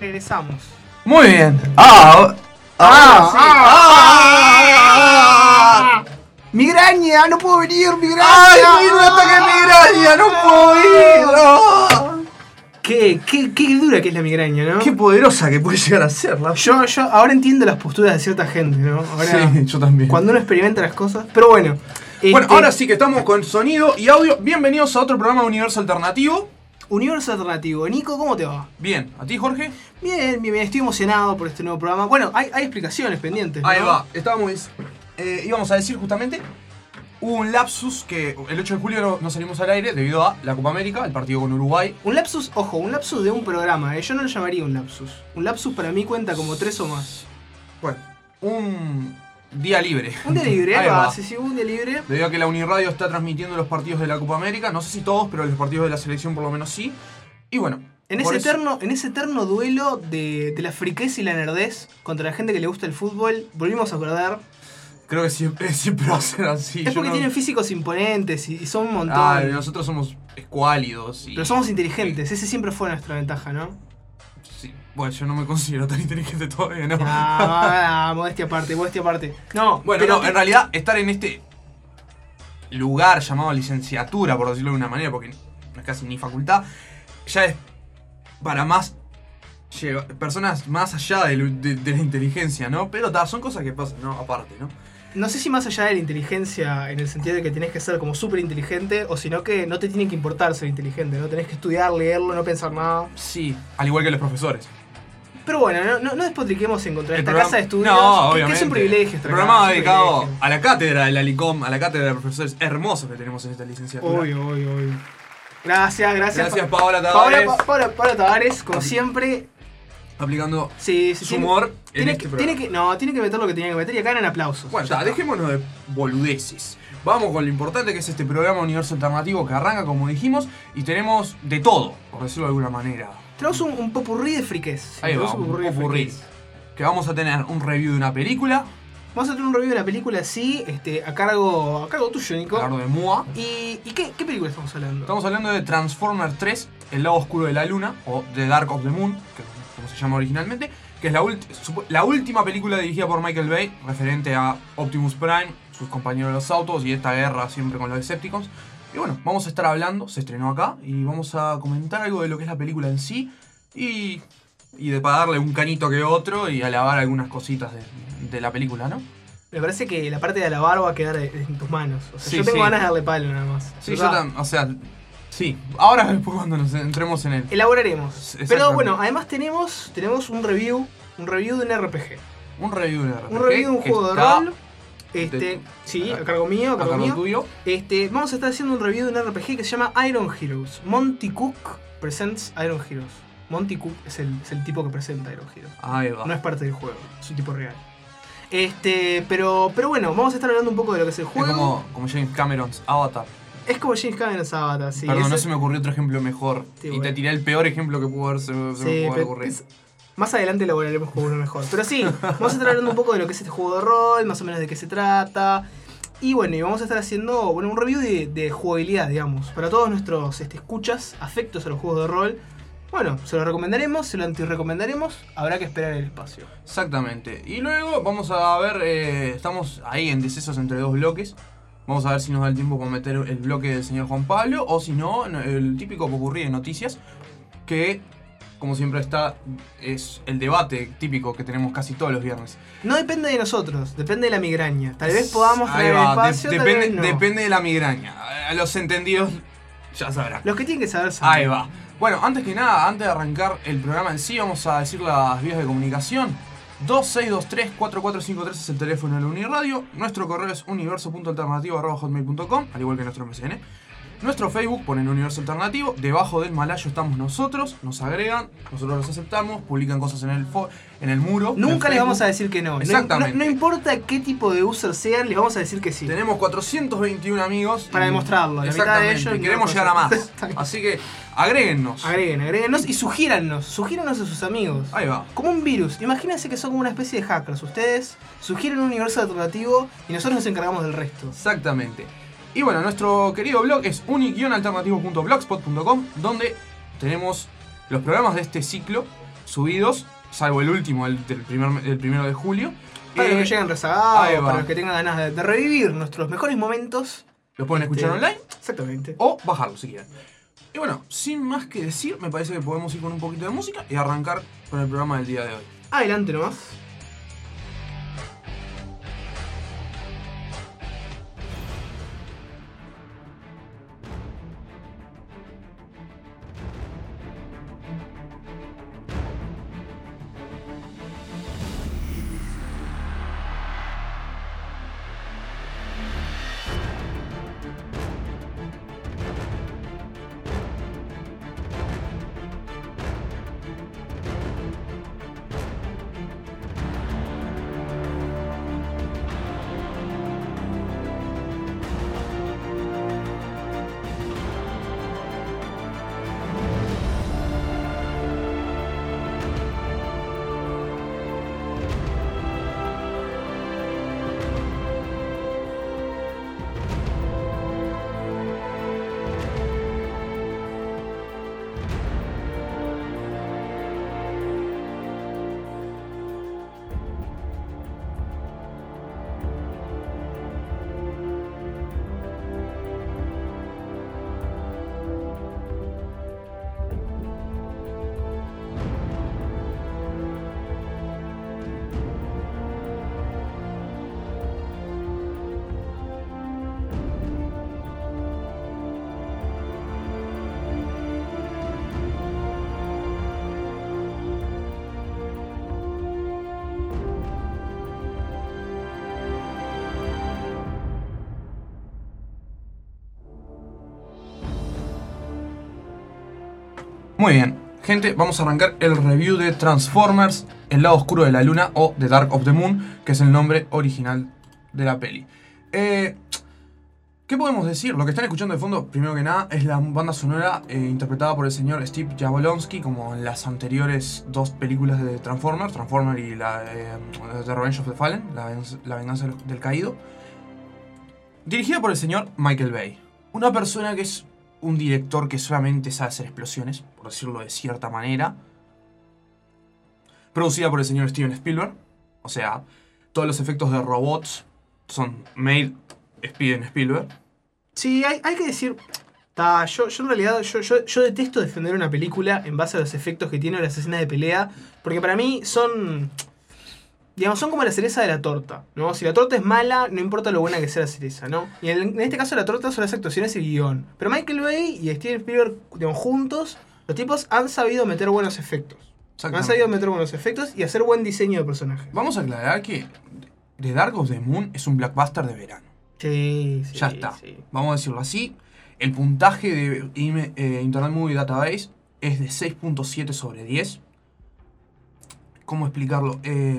Regresamos. Muy bien. ¡Migraña! ¡No puedo venir! ¡Migraña! ¡Ay, me un ataque de migraña! ¡No puedo ir! Qué dura que es la migraña, ¿no? Qué poderosa que puede llegar a ser la... Yo ahora entiendo las posturas de cierta gente, ¿no? Ahora, sí, yo también. Cuando uno experimenta las cosas. Pero bueno. Bueno, ahora sí que estamos con sonido y audio. Bienvenidos a otro programa de Universo Alternativo. Universo Alternativo. Nico, ¿cómo te va? Bien. ¿A ti, Jorge? Bien. Estoy emocionado por este nuevo programa. Bueno, hay explicaciones pendientes, ¿no? Ahí va. Íbamos a decir justamente... Hubo un lapsus que el 8 de julio no salimos al aire debido a la Copa América, el partido con Uruguay. Un lapsus de un programa, Yo no lo llamaría un lapsus. Un lapsus para mí cuenta como 3 o más. Bueno, un día libre. Un día libre, ahí va. Sí, un día libre. Debido a que la Uniradio está transmitiendo los partidos de la Copa América, no sé si todos, pero los partidos de la selección por lo menos sí. Y bueno. En ese eterno duelo de la friquez y la nerdez contra la gente que le gusta el fútbol, volvimos a acordar. Creo que siempre va a ser así. Es porque tienen físicos imponentes y son un montón. Nosotros somos escuálidos. Pero somos inteligentes, ese siempre fue nuestra ventaja, ¿no? Sí, bueno, yo no me considero tan inteligente todavía, ¿no? Modestia aparte. No, bueno, pero en realidad estar en este lugar llamado licenciatura, por decirlo de una manera, porque no es casi ni facultad, ya es para personas más allá de la inteligencia, ¿no? Pero son cosas que pasan, ¿no? Aparte, ¿no? No sé si más allá de la inteligencia, en el sentido de que tenés que ser como súper inteligente, o sino que no te tiene que importar ser inteligente, ¿no? Tenés que estudiar, leerlo, no pensar nada. Sí, al igual que los profesores. Pero bueno, no despotriquemos en contra de esta casa de estudios. No, obviamente. Que es un privilegio. El programa dedicado a la cátedra de la LICOM, a la cátedra de profesores hermosos que tenemos en esta licenciatura. Obvio. Gracias. Gracias, Paola Tavares. Paola Tavares, como siempre. Aplicando su humor en este programa. Tiene que meter lo que tenía que meter y acá eran aplausos. Bueno, dejémonos de boludeces. Vamos con lo importante que es este programa Universo Alternativo que arranca, como dijimos, y tenemos de todo, por decirlo de alguna manera. Tenemos un popurrí de friquez. Ahí va, un popurrí. Que vamos a tener un review de una película. Vamos a tener un review de una película, sí, a cargo tuyo, Nico. A cargo de Mua. ¿Y qué película estamos hablando? Estamos hablando de Transformers 3, El lado oscuro de la luna, o The Dark of the Moon, como se llama originalmente, que es la última película dirigida por Michael Bay, referente a Optimus Prime, sus compañeros de los autos y esta guerra siempre con los Decepticons. Y bueno, vamos a estar hablando, se estrenó acá, y vamos a comentar algo de lo que es la película en sí, y para darle un canito que otro y alabar algunas cositas de la película, ¿no? Me parece que la parte de alabar va a quedar en tus manos. O sea, sí, yo tengo ganas de darle palo nada más. Sí, yo también, sí, ahora después cuando nos entremos en él. Elaboraremos. Pero bueno, además tenemos un review de un RPG. Un review de un juego de rol. Sí, a cargo mío, a cargo tuyo. Vamos a estar haciendo un review de un RPG que se llama Iron Heroes. Monty Cook presents Iron Heroes. Monty Cook es el tipo que presenta Iron Heroes. Ahí va. No es parte del juego, es un tipo real. Pero bueno, vamos a estar hablando un poco de lo que es el juego. Es como James Cameron's Avatar. Es como James Cameron's Avatar, sí. Perdón, no se me ocurrió otro ejemplo mejor. Sí, y te tiré el peor ejemplo que pudo haberse ocurrido. Más adelante elaboraremos con uno mejor. Pero sí, vamos a estar hablando un poco de lo que es este juego de rol, más o menos de qué se trata. Y bueno, y vamos a estar haciendo un review de jugabilidad, digamos. Para todos nuestros escuchas, afectos a los juegos de rol. Bueno, se lo recomendaremos, se lo antirrecomendaremos, habrá que esperar el espacio. Exactamente. Y luego vamos a ver, estamos ahí en decesos entre dos bloques. Vamos a ver si nos da el tiempo para meter el bloque del señor Juan Pablo, o si no, el típico popurrí de noticias, que, como siempre es el debate típico que tenemos casi todos los viernes. No depende de nosotros, depende de la migraña. Tal vez podamos traer el espacio, depende de la migraña. A los entendidos ya sabrán. Los que tienen que saber saben. Ahí va. Bueno, antes que nada, antes de arrancar el programa en sí, vamos a decir las vías de comunicación. 2623-4453 es el teléfono de la Uniradio. Nuestro correo es universo.alternativo@hotmail.com, al igual que nuestro MSN. Nuestro Facebook, ponen Universo Alternativo. Debajo del malayo estamos nosotros. Nos agregan, nosotros los aceptamos. Publican cosas en el muro. Nunca les vamos a decir que no. Exactamente. No importa qué tipo de user sean, les vamos a decir que sí. Tenemos 421 amigos. Para demostrarlo. La mitad de ellos queremos llegar a más. Así que agréguennos. Agréguennos y sugíranos a sus amigos. Ahí va. Como un virus. Imagínense que son como una especie de hackers. Ustedes sugieren un universo alternativo y nosotros nos encargamos del resto. Exactamente. Y bueno, nuestro querido blog es uni-alternativo.blogspot.com, donde tenemos los programas de este ciclo. subidos, salvo el último, el 1 de julio. Para los que llegan rezagados, ahí va. para los que tengan ganas de revivir nuestros mejores momentos. Lo pueden escuchar online Exactamente. o bajarlo si quieren. Y bueno, sin más que decir, me parece que podemos ir con un poquito de música y arrancar con el programa del día de hoy. Adelante nomás. Muy bien, gente, vamos a arrancar el review de Transformers, El lado oscuro de la luna o The Dark of the Moon, que es el nombre original de la peli. ¿Qué podemos decir? Lo que están escuchando de fondo, primero que nada, es la banda sonora interpretada por el señor Steve Jablonsky, como en las anteriores dos películas de Transformers, Transformers y la The Revenge of the Fallen, la venganza del caído. Dirigida por el señor Michael Bay, una persona que es un director que solamente sabe hacer explosiones, por decirlo de cierta manera. Producida por el señor Steven Spielberg, o sea, todos los efectos de robots son made Steven Spielberg. Sí, hay que decir... Yo en realidad yo detesto defender una película en base a los efectos que tiene o las escenas de pelea, porque para mí son... Digamos, son como la cereza de la torta, ¿no? Si la torta es mala, no importa lo buena que sea la cereza, ¿no? Y en este caso la torta son las actuaciones y el guión. Pero Michael Bay y Steven Spielberg, digamos, juntos, los tipos han sabido meter buenos efectos. Han sabido meter buenos efectos y hacer buen diseño de personajes. Vamos a aclarar que The Dark of the Moon es un blockbuster de verano. Sí, ya está. Sí. Vamos a decirlo así. El puntaje de Internet Movie Database es de 6.7 sobre 10. ¿Cómo explicarlo?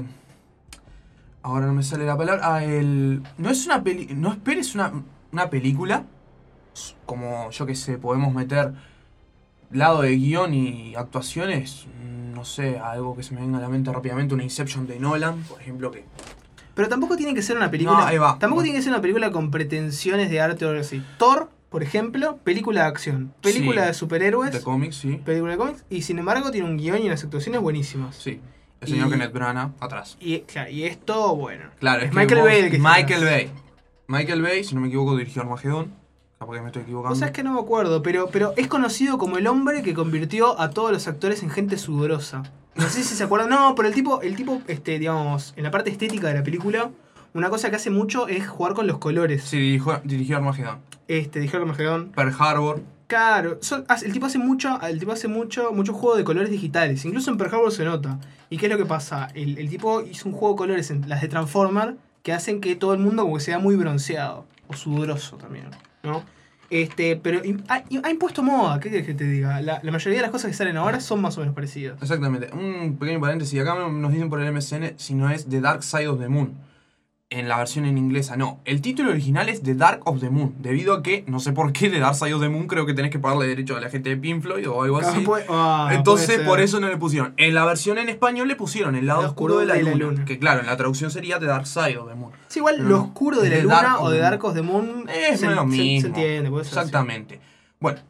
Ahora no me sale la palabra. No es una peli. No esperes una película. Como yo que sé, podemos meter lado de guión y actuaciones. No sé, algo que se me venga a la mente rápidamente. Una Inception de Nolan, por ejemplo, que. Pero tampoco tiene que ser una película. No, ahí va. Tampoco tiene que ser una película con pretensiones de arte o algo así. Thor, por ejemplo, película de acción. Película de superhéroes. De cómics, sí. Película de cómics. Y sin embargo tiene un guión y unas actuaciones buenísimas. Sí. El señor Kenneth Branagh atrás. Y esto, bueno. Claro, es Michael Bay el que Michael Bay, si no me equivoco, dirigió Armageddon. Capaz que me estoy equivocando. O sea, es que no me acuerdo, pero es conocido como el hombre que convirtió a todos los actores en gente sudorosa. No sé si se acuerdan. No, pero el tipo, digamos, en la parte estética de la película, una cosa que hace mucho es jugar con los colores. Sí, dirigió Armageddon. Dirigió Armageddon. Pearl Harbor. Claro, el tipo hace mucho juego de colores digitales. Incluso en Pearl Harbor se nota. ¿Y qué es lo que pasa? El tipo hizo un juego de colores en las de Transformers que hacen que todo el mundo como que sea muy bronceado. O sudoroso también, ¿no? Pero ha impuesto moda, ¿qué querés que te diga? La mayoría de las cosas que salen ahora son más o menos parecidas. Exactamente. Un pequeño paréntesis. Acá nos dicen por el MSN si no es The Dark Side of the Moon. En la versión en inglesa, no. El título original es The Dark of the Moon. Debido a que, no sé por qué, The Dark Side of the Moon creo que tenés que pagarle derecho a la gente de Pink Floyd o algo así. Entonces, por eso no le pusieron. En la versión en español le pusieron El lado oscuro de la luna. Que claro, en la traducción sería The Dark Side of the Moon. Sí, igual pero lo oscuro de la luna o The Dark of the Moon es lo mismo. se entiende. Exactamente. Bueno,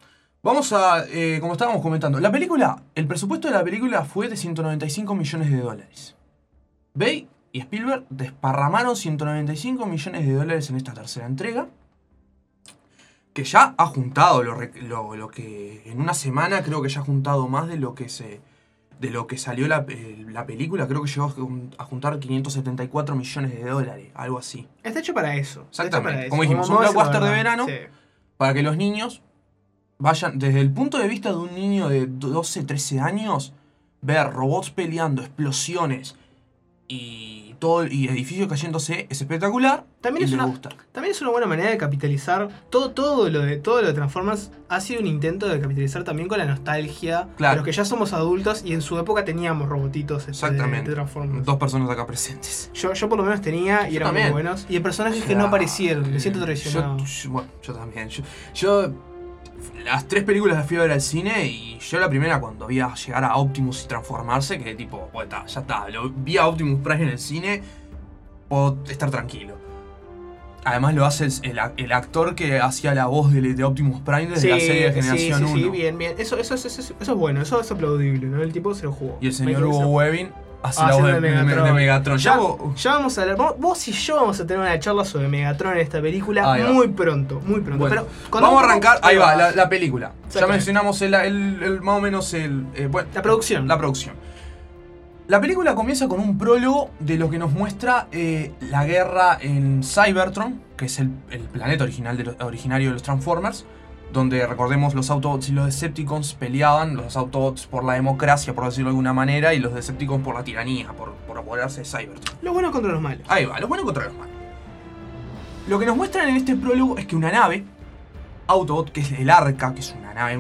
Vamos a, como estábamos comentando, la película, el presupuesto de la película fue de 195 millones de dólares. Bay y Spielberg desparramaron 195 millones de dólares en esta tercera entrega, que ya ha juntado lo que en una semana creo que ya ha juntado más de lo que salió la película. Creo que llegó a juntar 574 millones de dólares, algo así. Está hecho para eso. Exactamente. Como dijimos, un blockbuster de verano, sí, para que los niños vayan, desde el punto de vista de un niño de 12, 13 años, ver robots peleando, explosiones y edificios cayéndose es espectacular. También es una buena manera de capitalizar todo lo de Transformers. Ha sido un intento de capitalizar también con la nostalgia, claro, de los que ya somos adultos y en su época teníamos robotitos de Transformers. 2 personas acá presentes. Yo por lo menos tenía y eran muy buenos. Y de personajes que no aparecieron, me siento traicionado. Yo también. Yo las 3 películas las fui a ver al cine y yo la primera cuando vi a llegar a Optimus y transformarse, que tipo, bueno, ya está, lo vi a Optimus Prime en el cine, puedo estar tranquilo. Además lo hace el actor que hacía la voz de Optimus Prime desde la serie de Generación 1. Sí, bien. Eso es bueno, eso es aplaudible, ¿no? El tipo se lo jugó. Y el señor Hugo Weaving hace la voz de Megatron. Ya vamos a hablar, vos y yo vamos a tener una charla sobre Megatron en esta película muy pronto. Bueno, pero vamos a arrancar, ahí va, la película. Ya mencionamos más o menos la producción. La película comienza con un prólogo de lo que nos muestra la guerra en Cybertron, que es el planeta originario de los Transformers, donde, recordemos, los Autobots y los Decepticons peleaban, los Autobots por la democracia, por decirlo de alguna manera, y los Decepticons por la tiranía, por apoderarse de Cybertron. Los buenos contra los malos. Ahí va, los buenos contra los malos. Lo que nos muestran en este prólogo es que una nave, Autobot, que es el Arca, que es una nave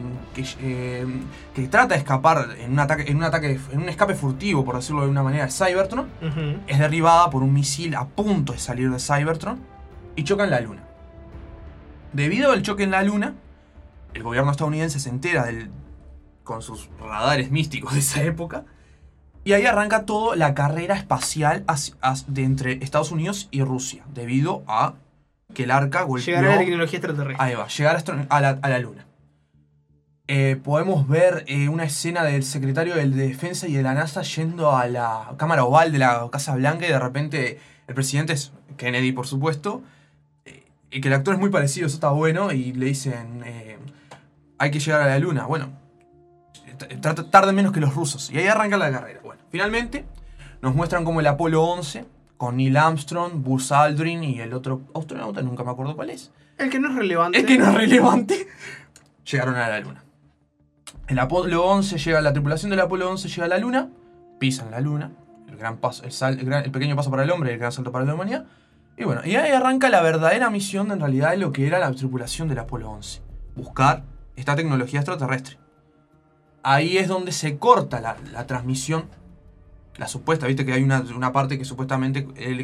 que trata de escapar en un escape furtivo, por decirlo de una manera, de Cybertron, es derribada por un misil a punto de salir de Cybertron y choca en la Luna. Debido al choque en la Luna, el gobierno estadounidense se entera con sus radares místicos de esa época, y ahí arranca toda la carrera espacial entre Estados Unidos y Rusia, debido a que el Arca golpeó... Llegar a la tecnología extraterrestre. Ahí va, llegar a la Luna. Podemos ver una escena del secretario de Defensa y de la NASA yendo a la cámara oval de la Casa Blanca, y de repente el presidente es Kennedy, por supuesto, y que el actor es muy parecido, eso está bueno, y le dicen, hay que llegar a la Luna. Bueno, tarden menos que los rusos, y ahí arranca la carrera. Bueno, finalmente nos muestran como el Apolo 11, con Neil Armstrong, Buzz Aldrin y el otro astronauta, nunca me acuerdo cuál es. El que no es relevante. Llegaron a la Luna. El Apolo 11 la tripulación del Apolo 11 llega a la Luna, pisan la Luna, el pequeño paso para el hombre y el gran salto para la humanidad. Y bueno, y ahí arranca la verdadera misión en realidad de lo que era la tripulación del Apolo 11. Buscar esta tecnología extraterrestre. Ahí es donde se corta la transmisión. La supuesta, viste que hay una parte que supuestamente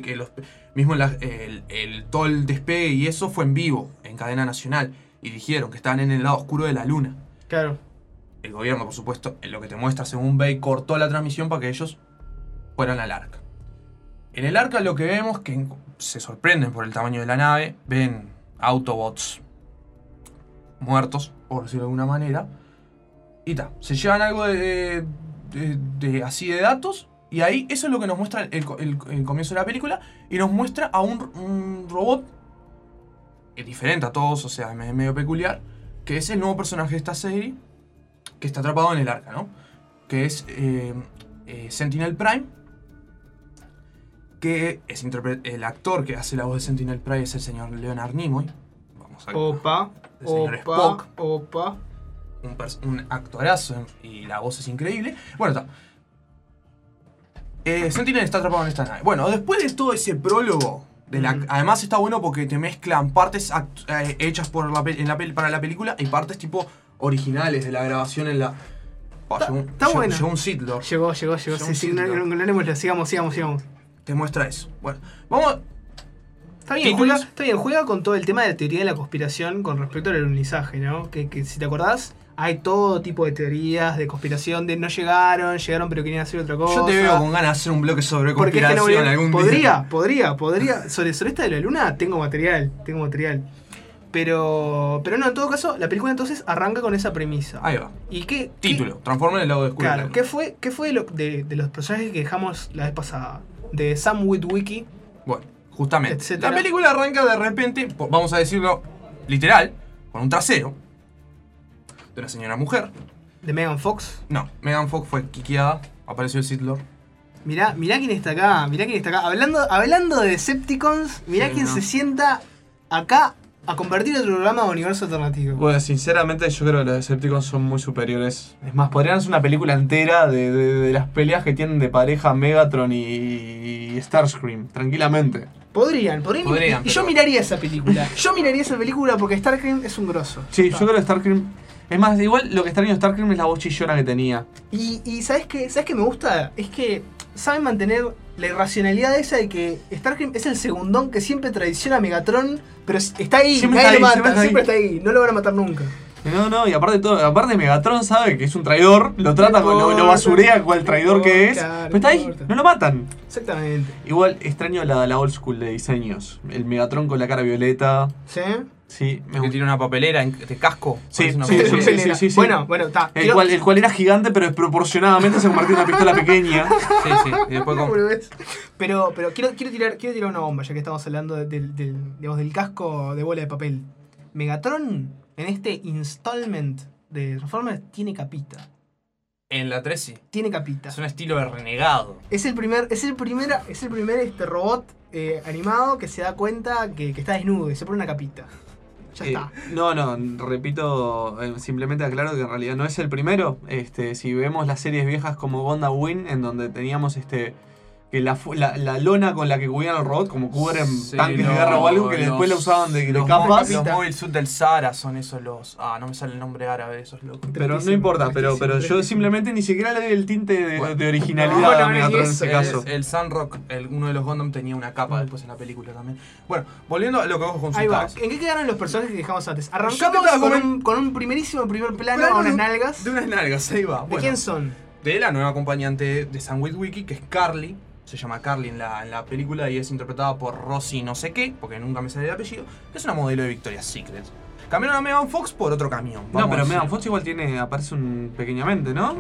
todo el despegue y eso fue en vivo, en cadena nacional. Y dijeron que estaban en el lado oscuro de la Luna. Claro. El gobierno, por supuesto, en lo que te muestra según Bay, cortó la transmisión para que ellos fueran al Arca. En el Arca lo que vemos es que se sorprenden por el tamaño de la nave, ven Autobots muertos, por decirlo de alguna manera, y se llevan algo así de datos, y ahí eso es lo que nos muestra el comienzo de la película, y nos muestra a un robot diferente a todos, o sea, medio peculiar, que es el nuevo personaje de esta serie, que está atrapado en el Arca, ¿no? Que es Sentinel Prime, que es el actor que hace la voz de Sentinel Prime es el señor Leonard Nimoy. Vamos a ver. El señor Spock. Un actorazo y la voz es increíble. Bueno, está. Sentinel está atrapado en esta nave. Bueno, después de todo ese prólogo, además está bueno porque te mezclan partes hechas para la película y partes tipo originales de la grabación en la... Está bueno. Llegó un Sith Lord. Llegó. Sí, no, sigamos. Te muestra eso. Bueno, vamos... Está bien, juega con todo el tema de la teoría de la conspiración con respecto al alunizaje, ¿no? Que si te acordás, hay todo tipo de teorías de conspiración, de no llegaron pero querían hacer otra cosa. Yo te veo con ganas de hacer un bloque sobre conspiración algún día. Podría. Sobre esta de la luna tengo material. Pero no, en todo caso, la película entonces arranca con esa premisa. Ahí va. ¿Y qué? Título, Transformers el lado oscuro. Claro, ¿qué fue de los personajes que dejamos la vez pasada? De Sam Witwicky. Bueno, justamente. Etcétera. La película arranca de repente, vamos a decirlo literal, con un trasero de una señora mujer. De Megan Fox. No, Megan Fox fue quiqueada, apareció el Sith Lord. Mirá quién está acá, Hablando de Decepticons, mirá Sí, quién no. se sienta acá a convertir el programa a universo alternativo. Bueno, sinceramente yo creo que los Decepticons son muy superiores. Es más, podrían hacer una película entera de las peleas que tienen de pareja Megatron y Starscream, tranquilamente. Podrían, Podrían, y yo pero- miraría esa película. porque Starscream es un grosso. Sí, yo creo que Starscream... Es más, igual lo que extraño de Starscream es la voz chillona que tenía. Y ¿sabes qué me gusta? Es que saben mantener la irracionalidad esa de que Starscream es el segundón que siempre traiciona a Megatron, pero está ahí, Siempre nadie está lo ahí, mata, siempre está ahí, no lo van a matar nunca. No, y aparte Megatron sabe que es un traidor, lo trata, No importa, lo basurea cual traidor que es, claro, pero está no ahí, importa. no lo matan. Exactamente. Igual extraño la old school de diseños. El Megatron con la cara violeta. ¿Sí? Sí, me Que gusta. tiene una papelera de casco. Sí, Parece una sí, papelera. sí. Bueno, está. El cual era gigante, pero desproporcionadamente se convirtió en una pistola pequeña. Sí. Y después No, con... boludez. Pero quiero tirar una bomba, ya que estamos hablando del casco de bola de papel. Megatron, en este installment de Transformers, tiene capita. En la 3 sí. Tiene capita. Es un estilo de renegado. Es el primer robot animado que se da cuenta que está desnudo y se pone una capita. Ya está. Repito, simplemente aclaro que en realidad no es el primero. Si vemos las series viejas como Gundam Wing, en donde teníamos que la lona con la que cubrían al robot, como cubren Sí, tanques de no, guerra o algo, que los- después la usaban de Los capas. Los Mobile Suit del Zara son esos los... no me sale el nombre árabe de esos locos. Pero no Tristísimo, importa, pero yo tristísimo. simplemente ni siquiera le doy el tinte de Bueno. originalidad No, a no, Megatron en ni ese eso, caso. El Sunrock, uno de los Gundam tenía una capa después en la película también. Bueno, volviendo a lo que vos Ahí va. consultabas. ¿En qué quedaron los personajes que dejamos antes? Yo Arrancamos te estaba con un primerísimo primer plano Plano a unas de- nalgas. De unas nalgas, ahí va. ¿De Bueno, quién son? de la nueva acompañante de Sam Witwicky, que es Carly. Se llama Carly en la película y es interpretada por Rosie no sé qué, porque nunca me sale el apellido. Es una modelo de Victoria's Secret. Cambiaron a Megan Fox por otro camión. No, vamos pero a decir. Megan Fox igual aparece pequeñamente, ¿no?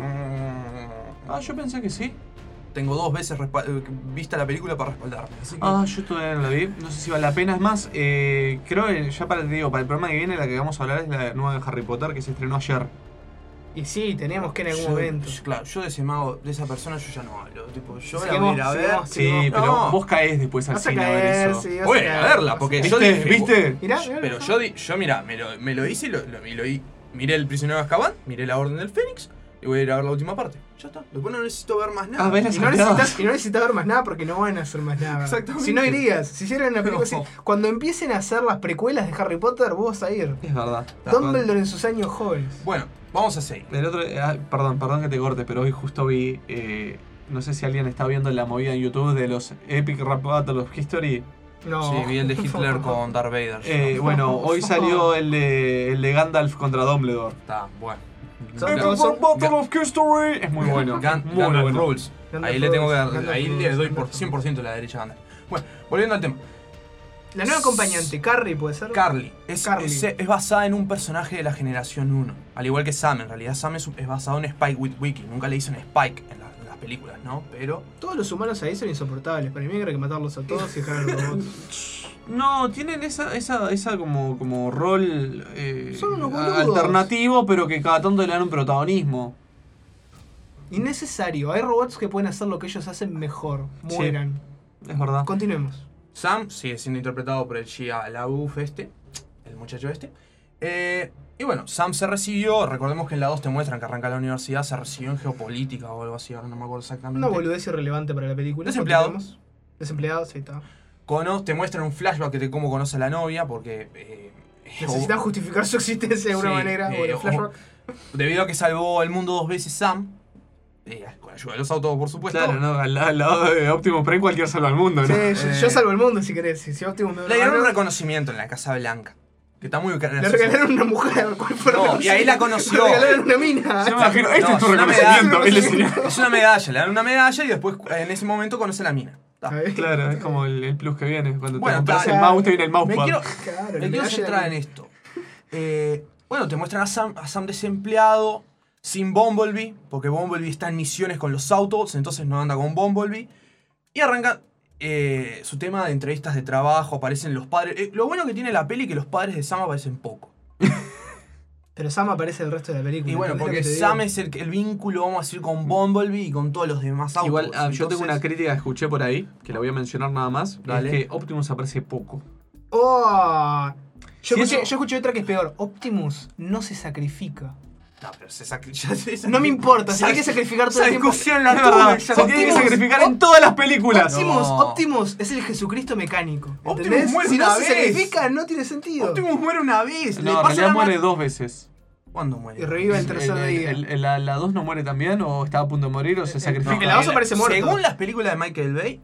Mm, Yo pensé que sí. Tengo 2 veces vista la película para respaldarme. Así que... Yo todavía no la vi. No sé si vale la pena. Es más, creo que ya para el programa que viene, la que vamos a hablar es la nueva de Harry Potter que se estrenó ayer. Y sí, tenemos que en algún momento. Claro, yo de ese mago, de esa persona yo ya no hablo. Tipo, yo la Seguimos, voy a ir a ver. seguimos. Sí, no. pero vos caes después al Vas a cine a ver caer, eso. sí, vas Voy a a ir a caer. verla, porque ¿Viste? yo dije... ¿Viste? Mirá, Pero yo mira, me lo hice y lo vi. Miré El prisionero de Azkaban, miré La Orden del Fénix y voy a ir a ver la última parte. Ya está. Después no necesito ver más nada. ves la Y no necesitas ver más nada porque no van a hacer más nada. Exactamente. Si no irías, si hicieran una película No. así, cuando empiecen a hacer las precuelas de Harry Potter, vos vas a ir. Es verdad. Dumbledore en sus años jóvenes. Bueno, vamos a seguir. El otro, perdón que te corte, pero hoy justo vi, no sé si alguien está viendo la movida en YouTube de los Epic Rap Battle of History. No. Sí, vi el de Hitler con Darth Vader. Bueno, hoy salió el de Gandalf contra Dumbledore. Está, bueno. Son- Epic son- Rap Battle of History. Es muy bueno. muy Gandalf bueno. Rules. Gandalf Ahí le tengo que Rules, dar, Gandalf ahí Rules, le doy Gandalf por 100% la derecha a Gandalf. Bueno, volviendo al tema. La nueva acompañante, Carrie, ¿puede ser? Carly. Es Carly. basada en un personaje de la generación 1. Al igual que Sam, en realidad Sam es basado en Spike Witwicky. Nunca le dicen Spike en las películas, ¿no? Pero... Todos los humanos ahí son insoportables. Para mí hay que matarlos a todos y dejar a los robots. No, tienen esa como rol Son unos boludos. alternativo, pero que cada tanto le dan un protagonismo. Innecesario. Hay robots que pueden hacer lo que ellos hacen mejor. Mueran. Es verdad. Continuemos. Sam sigue siendo interpretado por el Shia LaBeouf el muchacho este. Y bueno, Sam se recibió, recordemos que en la 2 te muestran que arranca la universidad, se recibió en geopolítica o algo así, ahora no me acuerdo exactamente. Una boludez irrelevante para la película. Desempleado. Continuemos. Desempleado, sí, está. Te muestran un flashback de cómo conoce a la novia, porque... Necesitan justificar su existencia de alguna Sí, manera. Bueno, flashback. debido a que salvó al mundo 2 veces Sam, con ayuda de los autos por supuesto, Claro, no, al lado de Optimus Prime cualquier salva al mundo, ¿no? Sí, yo salvo el mundo si querés. Si Optimus me da le una dieron un mano, reconocimiento en la Casa Blanca, que está muy le gracioso. regalaron una mujer. ¿Cuál fue No, la y ahí la conoció. Le regalaron una mina. Yo me imagino, este No, es tu es una reconocimiento. medalla. él es- Es una medalla, le dan una medalla y después en ese momento conoce a la mina. Claro, es como el plus que viene. Cuando Bueno, te compras claro. el mouse, te viene el Me mousepad. quiero, Claro, me la quiero medalla centrar de- en esto. Bueno, te muestran a Sam desempleado, sin Bumblebee, porque Bumblebee está en misiones con los Autobots, entonces no anda con Bumblebee. Y arranca su tema de entrevistas de trabajo, aparecen los padres. Lo bueno que tiene la peli es que los padres de Sam aparecen poco. Pero Sam aparece el resto de la película. Y bueno, ¿entendés porque lo que te digo? Sam es el vínculo, vamos a decir, con Bumblebee y con todos los demás Autobots. Igual, yo tengo una Entonces, crítica que escuché por ahí, que la voy a mencionar nada más. Dale. Es que Optimus aparece poco. ¡Oh! Yo Si escuché, eso- yo escuché otra que es peor. Optimus no se sacrifica. No, pero se No me importa, se tiene que sacrificar todo esa el tiempo. discusión la Es tuve, verdad, ya se no tiene que tuve. sacrificar en todas las películas. Optimus, No. Optimus es el Jesucristo mecánico. Optimus ¿Entendés? muere Si no una se vez. sacrifica, no tiene sentido. Optimus muere una vez. le No, en pasa realidad la muere ma- 2 veces. ¿Cuándo muere? Y revive el tercer día. ¿La 2 no muere también? ¿O está a punto de morir? ¿O se sacrifica? en la dos aparece muerto. Según las películas de Michael Bay,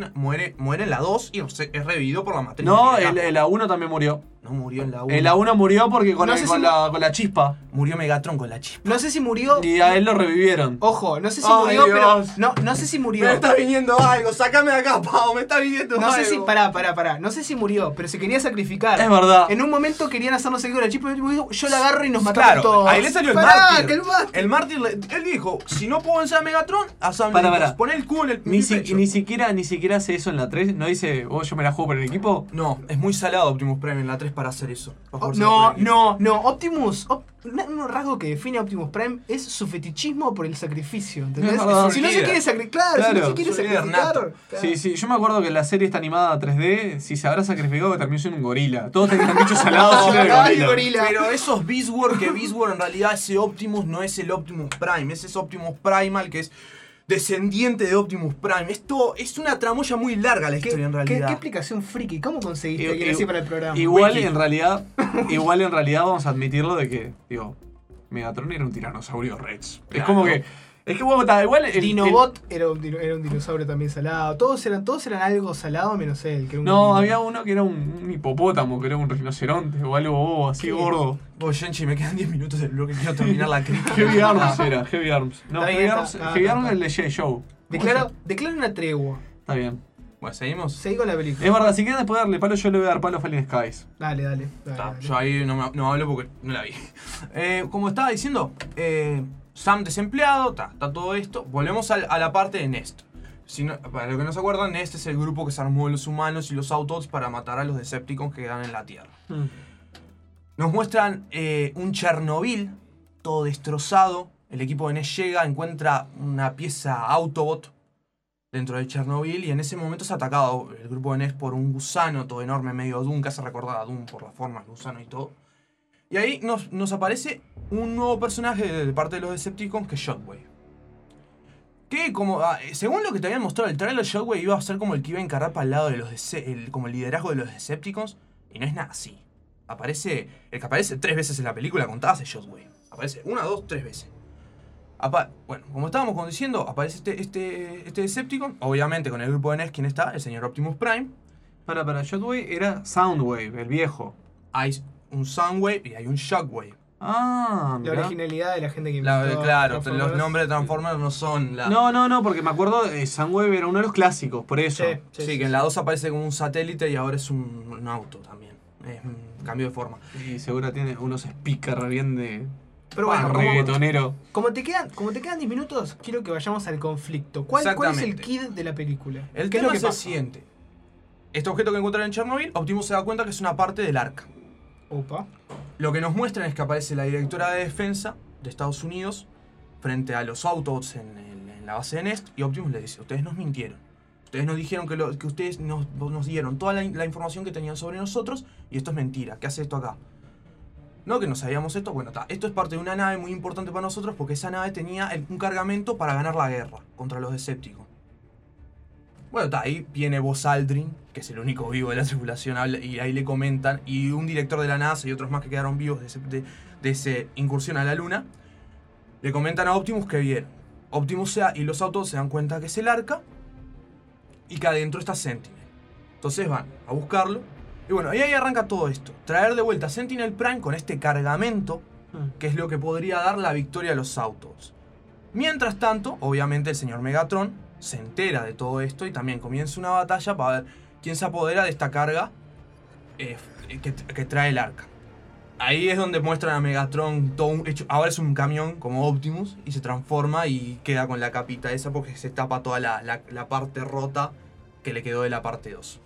muere en la 2 y es revivido por la matriz. No, de la 1 también murió. No murió en la 1. En la 1 murió porque con, No el- sé con si- la chispa. Murió Megatron con la chispa. No sé si murió. Y a él lo revivieron. Ojo, no sé si Ay, murió, pero. Dios. No sé si murió. Me está viniendo algo, sacame de acá, Pau, me está viniendo No algo. sé si. Pará. No sé si murió, pero se quería sacrificar. Es verdad. En un momento querían hacernos el con la chispa y dijo, yo la agarro y nos matamos Claro, todos. ahí le salió el Pará, mártir. que el mártir. El mártir, él dijo, si no puedo vencer a Megatron, a Sam Pará, le dijo, pará. pon el cubo en el Ni pecho. siquiera hace eso en la 3. No dice, oh, yo me la juego por el equipo. No, es muy salado Optimus Prime en la 3 para hacer eso. Para jugarse por No, el equipo. no. Optimus. Un rasgo que define a Optimus Prime es su fetichismo por el sacrificio. ¿Entendés? Es verdad. Si no se Líder. quiere sacrificar, si no Claro, se quiere su líder sacrificar. nato. claro. Sí, yo me acuerdo que en la serie esta animada 3D, si se habrá sacrificado, que terminó siendo un gorila. Todos tenían bichos salados y era Ay, el gorila. gorila. Pero esos Beast Wars, que Beast Wars en realidad ese Optimus no es el Optimus Prime, ese es Optimus Primal que es descendiente de Optimus Prime. Esto es una tramoya muy larga la ¿Qué, historia en qué realidad. explicación friki? ¿Cómo conseguiste I- que i- así para el programa? Igual Wiki. en realidad vamos a admitirlo de que, digo, Megatron era un tiranosaurio Rex. Es Claro. como que. Es que bueno, está, igual Dinobot era un dinosaurio también salado. Todos eran algo salado menos él. Que era un No, gorila. había uno que era un hipopótamo, que era un rinoceronte o algo bobo, así ¿Qué? gordo. Vos, Genchi, me quedan 10 minutos del bloque, quiero terminar la crítica. Heavy Arms era, Heavy Arms. No, Está Heavy bien, Arms, está Heavy Arms bien. es el de J. Show. Declara una tregua. Está bien. Bueno, seguimos. Seguí con la película. Es verdad, si quieren después darle palo, yo le voy a dar palo a Fallen Skies. Dale. Yo ahí no hablo porque no la vi. Como estaba diciendo, Sam desempleado, está todo esto. Volvemos a la parte de Nest. Para los que no se acuerdan, Nest es el grupo que se armó de los humanos y los Autobots para matar a los Decepticons que quedan en la Tierra. Nos muestran un Chernobyl, todo destrozado. El equipo de Nest llega, encuentra una pieza Autobot dentro de Chernobyl y en ese momento es atacado el grupo de Nest por un gusano todo enorme, medio Doom, que hace recordar a Doom por la forma del gusano y todo. Y ahí nos aparece un nuevo personaje de parte de los Decepticons que es Shockwave. Que según lo que te habían mostrado el trailer, Shockwave iba a ser como el que iba a encarar para el lado de los como el liderazgo de los Decepticons. Y no es nada así. El que aparece 3 veces en la película contadas es Shockwave. Aparece 1, 2, 3 veces. Bueno, como estábamos diciendo, aparece este Decepticon. Obviamente con el grupo de Nest, ¿quién está? El señor Optimus Prime. Para, Shockwave era Soundwave, el viejo. Hay un Soundwave y hay un Shockwave. Ah, La mirá. originalidad de la gente que Claro, inventó los Transformers. nombres de Transformers no son la... No, porque me acuerdo, Soundwave era uno de los clásicos, por eso. Sí, que en la 2 aparece como un satélite y ahora es un auto también. Es un cambio de forma. Y seguro tiene unos speakers bien de Pero bueno, reggaetonero. como te quedan 10 minutos, quiero que vayamos al conflicto. ¿Cuál es el Exactamente. kid de la película? El ¿Qué es tema lo que es el pasa? siguiente. Este objeto que encuentran en Chernobyl, Optimus se da cuenta que es una parte del arca. Opa. Lo que nos muestran es que aparece la directora de defensa de Estados Unidos frente a los Autobots en la base de Nest y Optimus le dice, ustedes nos mintieron. Ustedes nos dijeron que ustedes nos dieron toda la información que tenían sobre nosotros y esto es mentira. ¿Qué hace esto acá? No, que no sabíamos esto. Bueno, esto es parte de una nave muy importante para nosotros porque esa nave tenía un cargamento para ganar la guerra contra los Decepticons. Bueno, ahí viene Buzz Aldrin, que es el único vivo de la tripulación, y ahí le comentan, y un director de la NASA y otros más que quedaron vivos de esa incursión a la Luna, le comentan a Optimus que vieron. Optimus y los autos se dan cuenta que es el arca y que adentro está Sentinel. Entonces van a buscarlo. Y bueno, y ahí arranca todo esto. Traer de vuelta a Sentinel Prime con este cargamento, que es lo que podría dar la victoria a los Autobots. Mientras tanto, obviamente el señor Megatron se entera de todo esto y también comienza una batalla para ver quién se apodera de esta carga que trae el arca. Ahí es donde muestran a Megatron todo hecho. Ahora es un camión como Optimus y se transforma y queda con la capita esa porque se tapa toda la parte rota que le quedó de la parte 2.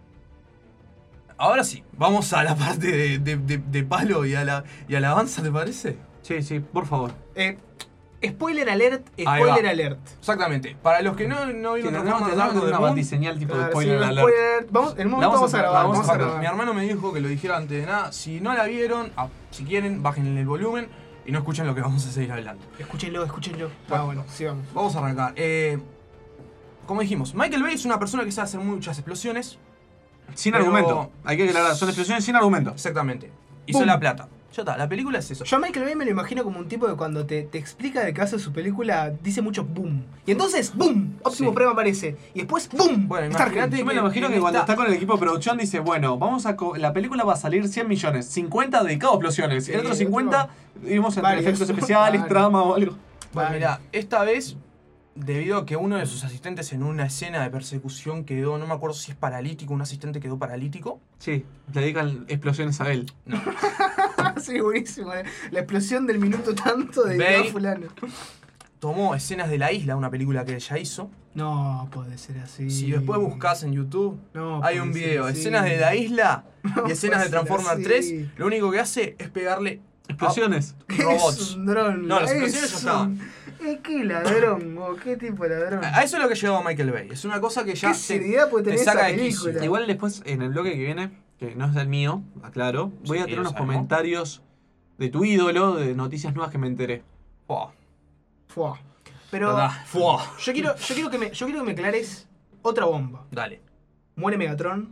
Ahora sí, vamos a la parte de palo y a la avanza, ¿te parece? Sí, por favor. Spoiler alert, Ahí va. spoiler alert. Exactamente. Para los que no vieron Tenemos Dark of the una Moon, batiseñal tipo de Claro, spoiler sí, alert. spoiler. Vamos, en un momento vamos a grabar. vamos Vamos a a grabar. mi hermano me dijo que lo dijera antes de nada. Si no la vieron, si quieren, bajen el volumen y no escuchen lo que vamos a seguir hablando. Escúchenlo. Bueno, sigamos. Vamos a arrancar. Como dijimos, Michael Bay es una persona que sabe hacer muchas explosiones. Sin Pero- argumento. Hay que aclarar, son explosiones sin argumento. Exactamente. Hizo Boom. la plata. Ya está, la película es eso. Yo a Michael Bay me lo imagino como un tipo que cuando te explica de qué hace su película, dice mucho boom. Y entonces, boom, Optimus Sí. Prime aparece. Y después, boom, Bueno, Stargate. imagínate Yo me lo imagino que cuando está con el equipo de producción dice, bueno, la película va a salir 100 millones, 50 dedicados a explosiones, y Sí, el otro otro- 50 vimos entre varios. efectos especiales, Claro. trama o algo. Bueno, Vale. mira, esta vez, debido a que uno de sus asistentes en una escena de persecución quedó, no me acuerdo si es paralítico, un asistente quedó paralítico. Sí, le dedican explosiones a él. Sí, buenísimo. La explosión del minuto tanto de Bay. fulano. Tomó escenas de La Isla, una película que ella hizo. No puede ser así. Si después buscas en YouTube, No hay puede un ser video, así. escenas de La Isla y escenas de puede ser Transformers así. 3. Lo único que hace es pegarle Explosiones. robots. Es un dron. No, las explosiones ya estaban. ¿Qué ladrón? ¿Qué tipo de ladrón? A eso es lo que llegó Michael Bay. Es una cosa que ya ¿Qué seriedad puede te tener saca esa de quicio. película? Igual después, en el bloque que viene, que no es el mío, aclaro, voy a Sí, tener lo unos sabemos. comentarios de tu ídolo, de noticias nuevas que me enteré. Fua, Fua. Pero ¿verdad? Fua. yo quiero que me aclares otra bomba. Dale. Muere Megatron.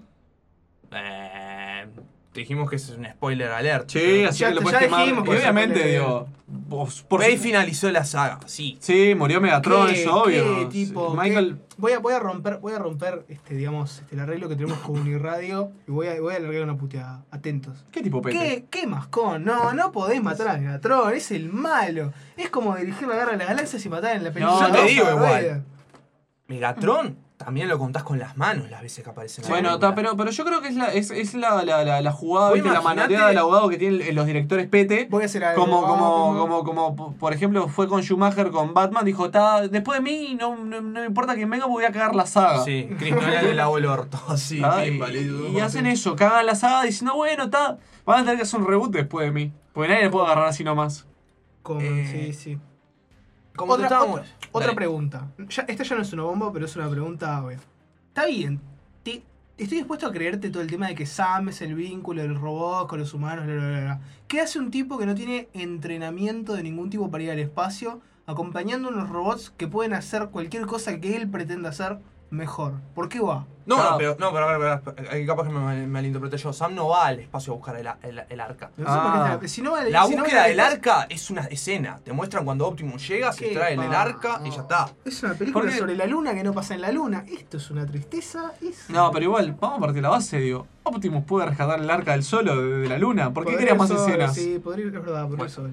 Te dijimos que es un spoiler alert. Sí, pero así Ya que lo te- puedes ya quemar. dijimos Y que obviamente, se digo, por Bay finalizó la saga, sí. Sí, murió Megatron, es obvio. ¿Qué tipo? Sí, Michael, Voy a romper digamos, el arreglo que tenemos con Uniradio y voy a largar una puteada. Atentos. ¿qué tipo Pepe? ¿Qué mascón? No podés matar a Megatron, es el malo. Es como dirigir la guerra de las galaxias y matar en la película. yo te Rosa, digo igual. Vader. Megatron también lo contás con las manos las veces que aparece en la Bueno, película. pero yo creo que es la jugada, Vos ¿viste? La imaginate- manoteada del abogado que tienen los directores Pete. Voy a hacer algo. Como por ejemplo fue con Schumacher con Batman, dijo, después de mí no me importa quién venga, voy a cagar la saga. Sí, Chris Nolan le lavó el orto, así, Ah, pimba, le dio y hacen eso, cagan la saga diciendo, bueno, van a tener que hacer un reboot después de mí. Porque nadie le puede agarrar así nomás. Sí. Como te estábamos- Otra Dale. pregunta. Esta ya no es una bomba, pero es una pregunta obvia. Está bien. Estoy dispuesto a creerte todo el tema de que Sam es el vínculo del robot con los humanos, bla, bla, bla, bla. ¿Qué hace un tipo que no tiene entrenamiento de ningún tipo para ir al espacio, acompañando a unos robots que pueden hacer cualquier cosa que él pretenda hacer mejor? ¿Por qué va? No, Ah. pero capaz que me malinterpreté yo. Sam no va al espacio a buscar el arca. No sé por qué Ah. está- si no va- La si no va búsqueda al del espacio- arca es una escena. Te muestran cuando Optimus llega, se ¿Qué trae el va? arca y ya está. Es una película Porque- sobre la luna que no pasa en la luna. Esto es una tristeza. No, pero igual, vamos a partir de la base, digo. Optimus puede rescatar el arca del solo de la luna. ¿Por qué Podría querías más ir solo, escenas? Sí, podría ir, es verdad, por Bueno, eso.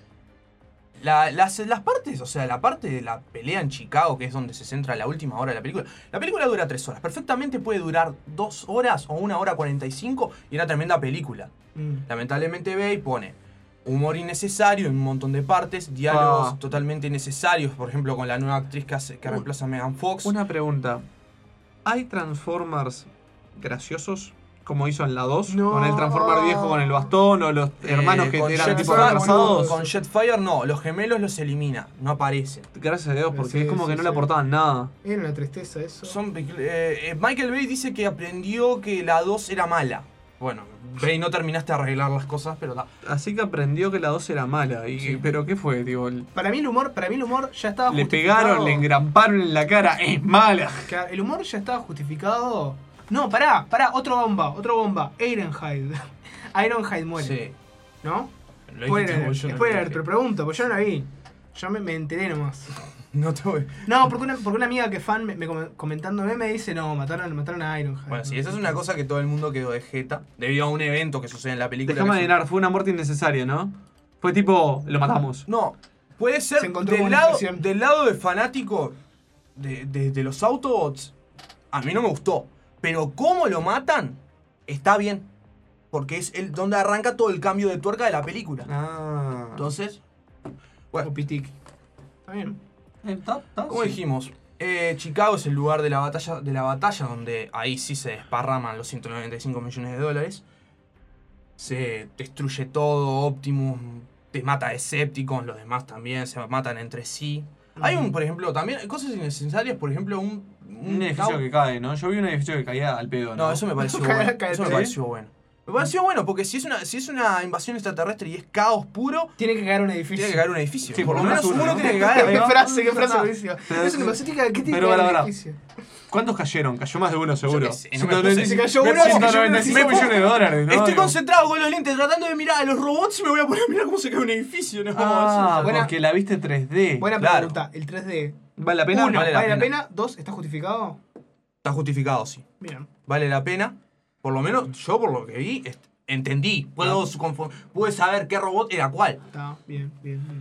las partes, o sea, la parte de la pelea en Chicago, que es donde se centra la última hora de la película. La película dura 3 horas. Perfectamente puede durar 2 horas o 1 hora 45 y una tremenda película. Lamentablemente Bay pone humor innecesario en un montón de partes, diálogos totalmente innecesarios, por ejemplo con la nueva actriz que reemplaza a Megan Fox. Una pregunta. ¿Hay Transformers graciosos? Como hizo en la 2, No. con el Transformer viejo con el bastón, o los hermanos que con eran tipo Jetfire, retrasados. Con Jetfire no, los gemelos los elimina, no aparecen. Gracias a Dios, porque Sí, es como sí, que no le sí. aportaban nada. Era una tristeza eso. Michael Bay dice que aprendió que la 2 era mala. Bueno, Bay no terminaste de arreglar las cosas, pero da. Así que aprendió que la 2 era mala. Sí. ¿Pero qué fue? Digo, Para mí el humor ya estaba le justificado. pegaron, le engramparon en la cara. ¡Es mala! Claro, el humor ya estaba justificado. No, pará, otra bomba. Ironhide. Ironhide muere. Sí. ¿No? Lo dijiste Spoiler, vos, yo no lo spoiler, dije. te pregunto, porque yo no la vi. Yo me enteré nomás. No te voy. No, porque una amiga que es fan comentándome me dice, no, mataron a Ironhide. Bueno, sí, esa es una cosa que todo el mundo quedó de jeta debido a un evento que sucede en la película. Déjame que es un- adivinar, fue una muerte innecesaria, ¿no? Fue tipo, lo matamos. No, puede ser Se encontró del una lado, expresión. del lado de fanático de los Autobots, a mí no me gustó. Pero cómo lo matan, está bien. Porque es donde arranca todo el cambio de tuerca de la película. Entonces, bueno, Pitic. Está bien. como dijimos, Chicago es el lugar de la batalla donde ahí sí se desparraman los 195 millones de dólares. Se destruye todo, Optimus te mata a Decepticons, los demás también se matan entre sí. Hay por ejemplo, también cosas innecesarias, por ejemplo, un edificio que cae, ¿no? Yo vi un edificio que caía al pedo, ¿no? No, eso me pareció bueno. Eso me pareció bueno. Me pareció bueno porque si es una invasión extraterrestre y es caos puro, tiene que caer un edificio. Tiene que caer un edificio. Sí, por lo menos uno, ¿no? Tiene que ¿Qué caer. qué frase buenísima. Es una cosita que tiene que caer un edificio. ¿Cuántos cayeron? Cayó más de uno, seguro. Se cayó uno, 195 millones de dólares, ¿no? Estoy concentrado con los lentes tratando de mirar a los robots y me voy a poner a mirar cómo se cae un edificio. ¿No? Porque la viste 3D. Buena pregunta. ¿El 3D ¿vale la pena? Uno, ¿vale la pena? Dos, ¿está justificado? Está justificado, sí. Bien. Vale la pena. Por lo menos, yo por lo que vi, entendí. Pude saber qué robot era cuál. Está bien.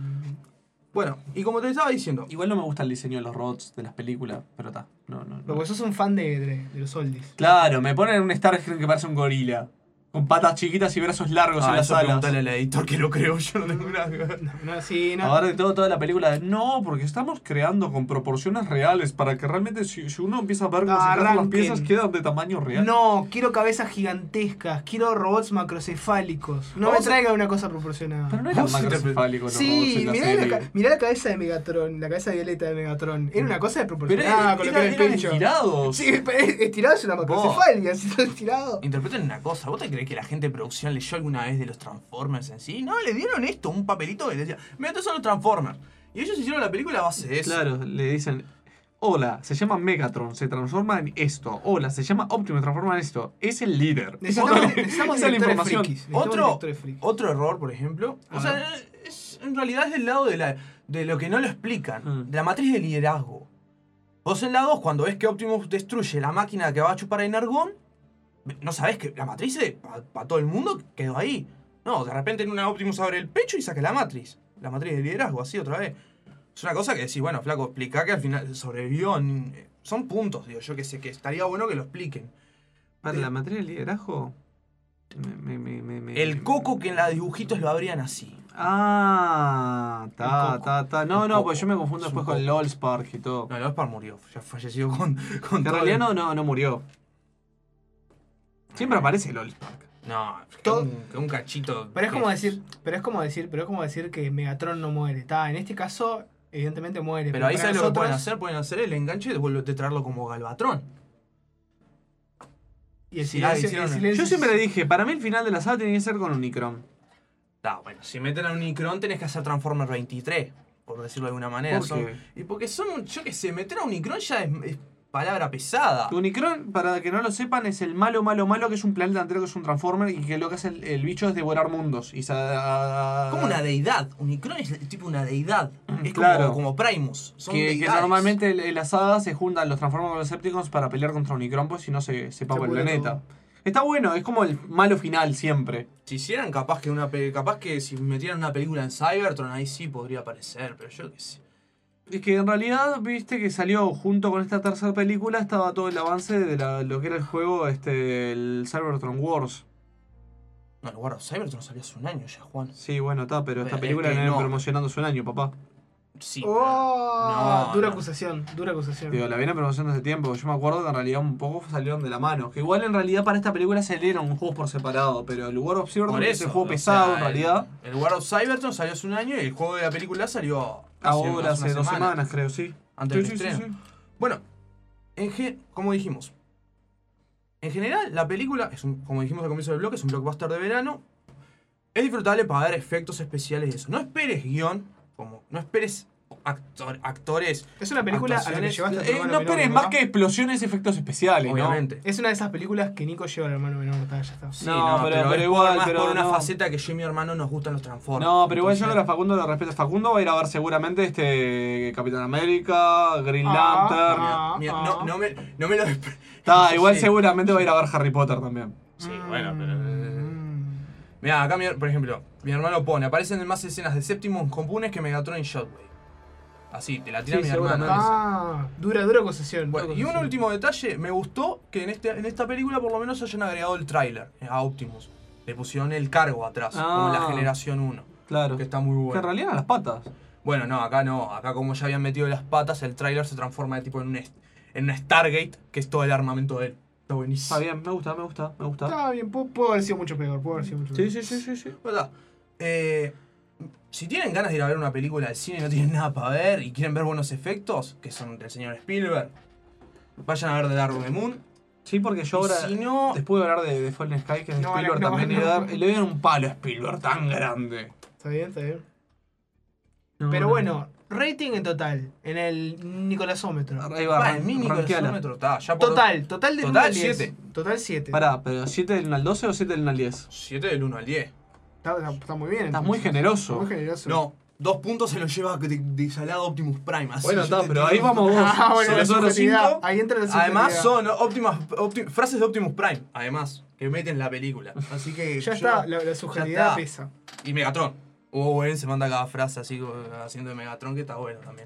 Bueno, y como te estaba diciendo... Igual no me gusta el diseño de los robots de las películas, pero está. No. Porque sos un fan de los oldies. Claro, me ponen un Starscream que parece un gorila. Con patas chiquitas y brazos largos en las alas. Preguntale al editor que lo creo, yo no tengo nada que ver. No. Ahora de toda la película no, porque estamos creando con proporciones reales para que realmente si uno empieza a ver cómo se hacen las piezas quedan de tamaño real. No, quiero cabezas gigantescas, quiero robots macrocefálicos. No me traiga una cosa proporcionada. Pero no era macrocefálico, ¿no? Sí, mirá la cabeza de Megatron, la cabeza violeta de Megatron. Era una cosa de proporcionada con lo que era el pecho. Estirados. Sí, estirado es una macrocefálica, si está estirado. Interpreten una cosa, ¿vos te crees que la gente de producción leyó alguna vez de los Transformers en sí? No, le dieron esto, un papelito que le decía, mira, estos son los Transformers. Y ellos hicieron la película a base de eso. Claro, le dicen, hola, se llama Megatron, se transforma en esto. Hola, se llama Optimus, se transforma en esto. Es el líder. Necesitamos esa es la información. Otro error, por ejemplo, en realidad es del lado de lo que no lo explican, de la matriz de liderazgo. Vos en la 2, cuando ves que Optimus destruye la máquina que va a chupar a Energon, no sabés que la matriz para todo el mundo quedó ahí. No, de repente en una Optimus abre el pecho y saca la matriz de liderazgo, así otra vez. Es una cosa que decís, bueno, flaco, explica que al final sobrevivió. Son puntos, digo, yo que sé, que estaría bueno que lo expliquen. Para la matriz de liderazgo. El coco que en la dibujitos lo abrían así. No, pues yo me confundo después con el Allspark y todo. No, el Allspark murió, ya falleció con en realidad no murió. Siempre aparece el Allspark. No, un cachito. Pero es como decir que Megatron no muere. En este caso, evidentemente muere. Pero ahí sabes lo que pueden hacer. Pueden hacer el enganche de traerlo como Galvatron. Y el silencio. Yo siempre le dije, para mí el final de la saga tiene que ser con Unicron. Bueno, si meten a Unicron tenés que hacer Transformers 23, por decirlo de alguna manera. ¿Por qué? Y porque yo qué sé, meter a Unicron ya es palabra pesada. Unicron, para que no lo sepan, es el malo que es un planeta entero que es un Transformer y que lo que hace el bicho es devorar mundos. Como una deidad. Unicron es tipo una deidad. Es como Primus. Que normalmente en la saga se juntan los Transformers con los Decepticons para pelear contra Unicron, pues si no se papa el planeta. Todo. Está bueno, es como el malo final siempre. Si hicieran capaz que si metieran una película en Cybertron, ahí sí podría aparecer, pero yo qué sé. Es que en realidad, viste que salió junto con esta tercera película, estaba todo el avance de lo que era el juego, el Cybertron Wars. No, el War of Cybertron salió hace un año ya, Juan. Sí, bueno, pero esta película la vienen promocionando hace un año, papá. Sí. Dura acusación. Digo, la vienen promocionando hace tiempo. Yo me acuerdo que en realidad un poco salieron de la mano. Que igual en realidad para esta película salieron juegos por separado, pero el War of Cybertron es el juego pesado en realidad. El War of Cybertron salió hace un año y el juego de la película salió ahora hace 2 semanas, creo, sí. Antes del estreno. Sí. Bueno, como dijimos, en general la película, como dijimos al comienzo del bloque, es un blockbuster de verano. Es disfrutable para ver efectos especiales y eso. No esperes guión, no esperes actores. Es una película a la que llevaste a tu hermano no esperes menor, más que explosiones y efectos especiales, obviamente. ¿no? Es una de esas películas que Nico lleva al hermano menor, ya está. Sí, pero igual, por una faceta que yo y mi hermano nos gustan los Transformers. No, pero igual yo creo que a Facundo lo respeto. Facundo va a ir a ver seguramente Capitán América, Green Lantern. No me lo igual seguramente va a ir a ver Harry Potter también. Sí, bueno, pero mirá, acá por ejemplo, mi hermano aparecen en más escenas de Septimus Compunes que Megatron y Shockwave. Así, te la tira Sí, mi hermano. seguramente. Ah, dura concesión. Bueno, dura y un concesión. último detalle, me gustó que en esta película por lo menos hayan agregado el tráiler a Optimus. Le pusieron el cargo atrás, como en la generación 1, Claro. que está muy Que en bueno. realidad eran las patas. Bueno, no, acá como ya habían metido las patas, el tráiler se transforma de tipo en una Stargate, que es todo el armamento de él. Está buenísimo. Está bien, me gusta. Está bien, pudo haber sido mucho peor. Sí. ¿Verdad? Si tienen ganas de ir a ver una película de cine y no tienen nada para ver y quieren ver buenos efectos, que son del señor Spielberg, vayan a ver The Dark of the Moon. Sí, porque yo Y ahora, si no, después de hablar de Fallen Sky, que es de No, Spielberg no, también, no. le dieron un palo a Spielberg tan grande. Está bien. No, Pero no. bueno, rating en total, en el Nicolásómetro. Ahí va, el mini ranqueala. corazómetro está. Ya por Total del Total 1 al 10. 7. Total 7. Pará, pero ¿7 del 1 al 12 o 7 del 1 al 10? 7 del 1 al 10. Está muy bien. Estás muy entonces. generoso. Muy generoso. No, 2 puntos se los lleva de salado Optimus Prime. Así Bueno, yo está, te pero tiro- ahí vamos vos. Ah, bueno, Se la le sobra subjetividad. 5. Ahí entra la Además subjetividad. son frases de Optimus Prime, además, que meten en la película. Así que Ya yo- está, la subjetividad ya está. pesa. Y Megatron. Él se manda cada frase así haciendo de Megatron, que está bueno también.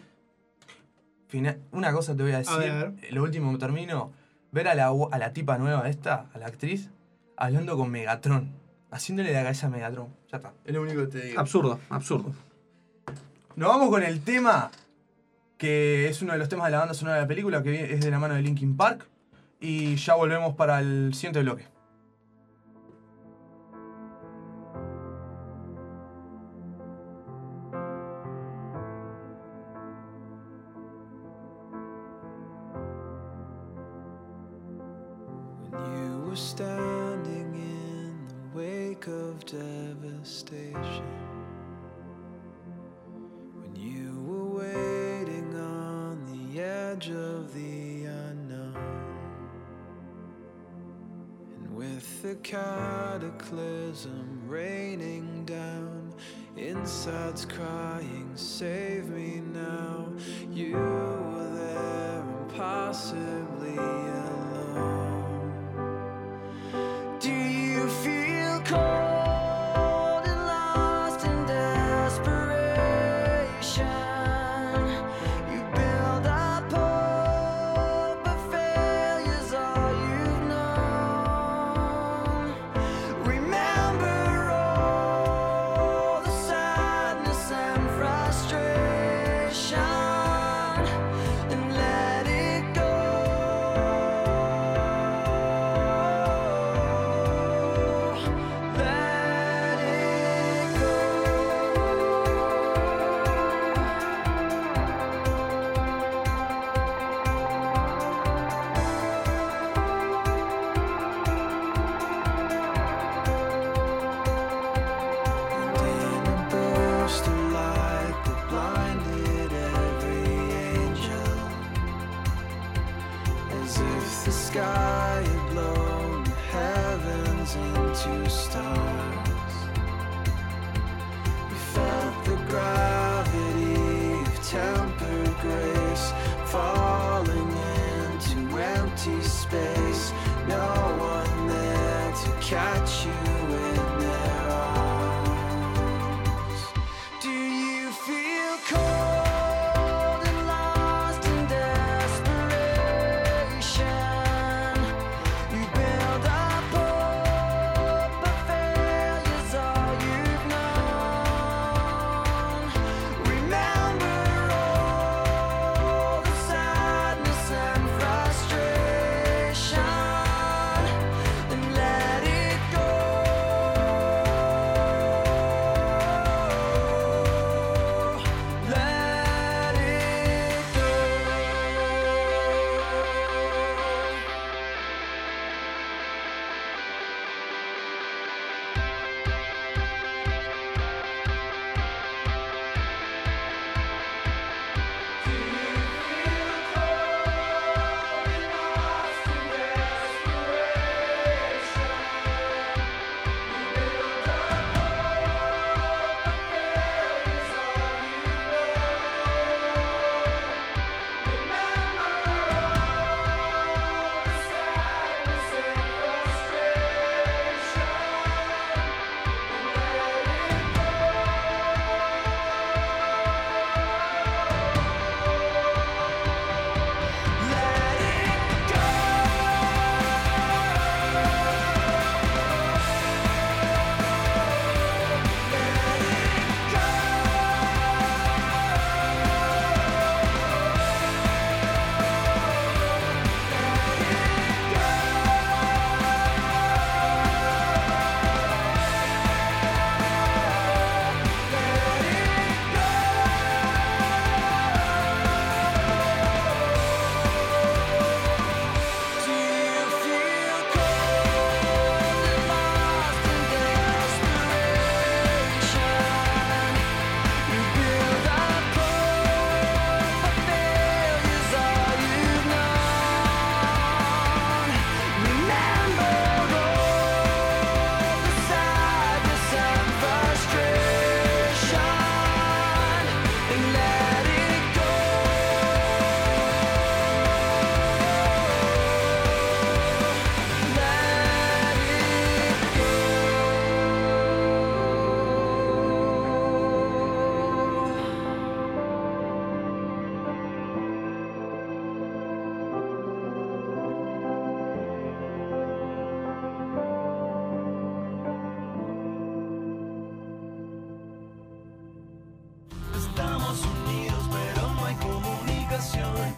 Una cosa te voy a decir. A ver. Lo último termino. Ver a la tipa nueva esta, a la actriz, hablando con Megatron. Haciéndole la cabeza a Megatron. Ya está. Es lo único que te digo. Absurdo. Nos vamos con el tema que es uno de los temas de la banda sonora de la película, que es de la mano de Linkin Park. Y ya volvemos para el siguiente bloque. When you were standing in the wake of devastation, when you were waiting on the edge of the unknown, and with the cataclysm raining down, inside's crying, save me now. You were there, impossibly alone. Do you feel cold and lost in desperation? You build up hope, but failure's all you've known. Remember all the sadness and frustration, and let it go. Let it go. And in a burst of light that blinded every angel, as if the sky had blown the heavens into stars. We felt the gravity of tempered grace falling into empty space. No one there to catch you in their arms. Do you feel cold and lost in desperation? You build up hope, but failure's all you've known. Remember all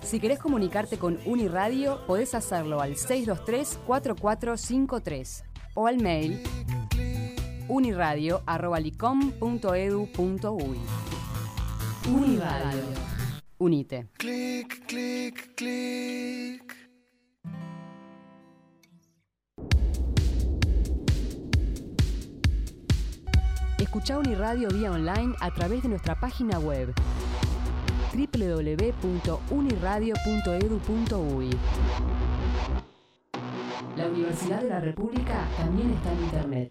Si querés comunicarte con Uniradio, podés hacerlo al 623-4453 o al mail uniradio@licom.edu.uy. Uniradio. Unite. Click, click, click. Escuchá Uniradio vía online a través de nuestra página web www.uniradio.edu.uy. La Universidad de la República también está en Internet.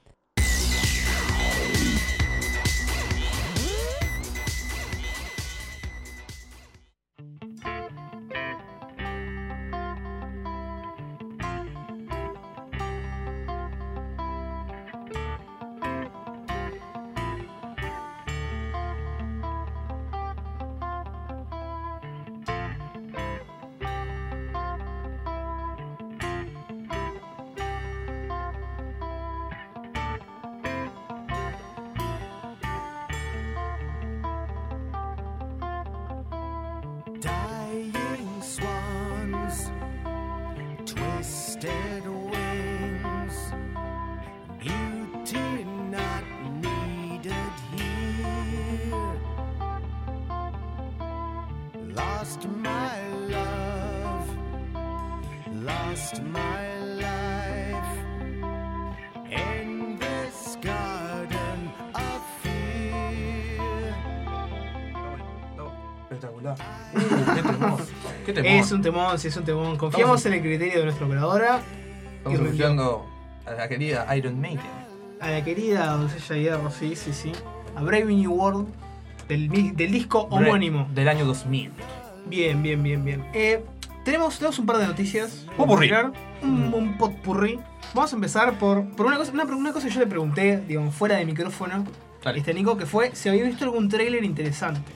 Dying swans, twisted wings, beauty not needed here. Lost my love, lost my life in this garden of fear. Espectacular. Qué temor. Qué temor. Es un temón, sí, es un temón. Confiamos en el criterio de nuestra operadora. Estamos escuchando a la querida Iron Maiden. A la querida doncella Hierro, sí, sí, sí. A Brave New World del disco homónimo. Del año 2000. Bien, bien, bien, bien. Tenemos un par de noticias. Popurrí. Un potpurrí. Vamos a empezar por una cosa que yo le pregunté, digamos, fuera de micrófono, Dale. Nico, que fue si había visto algún tráiler interesante.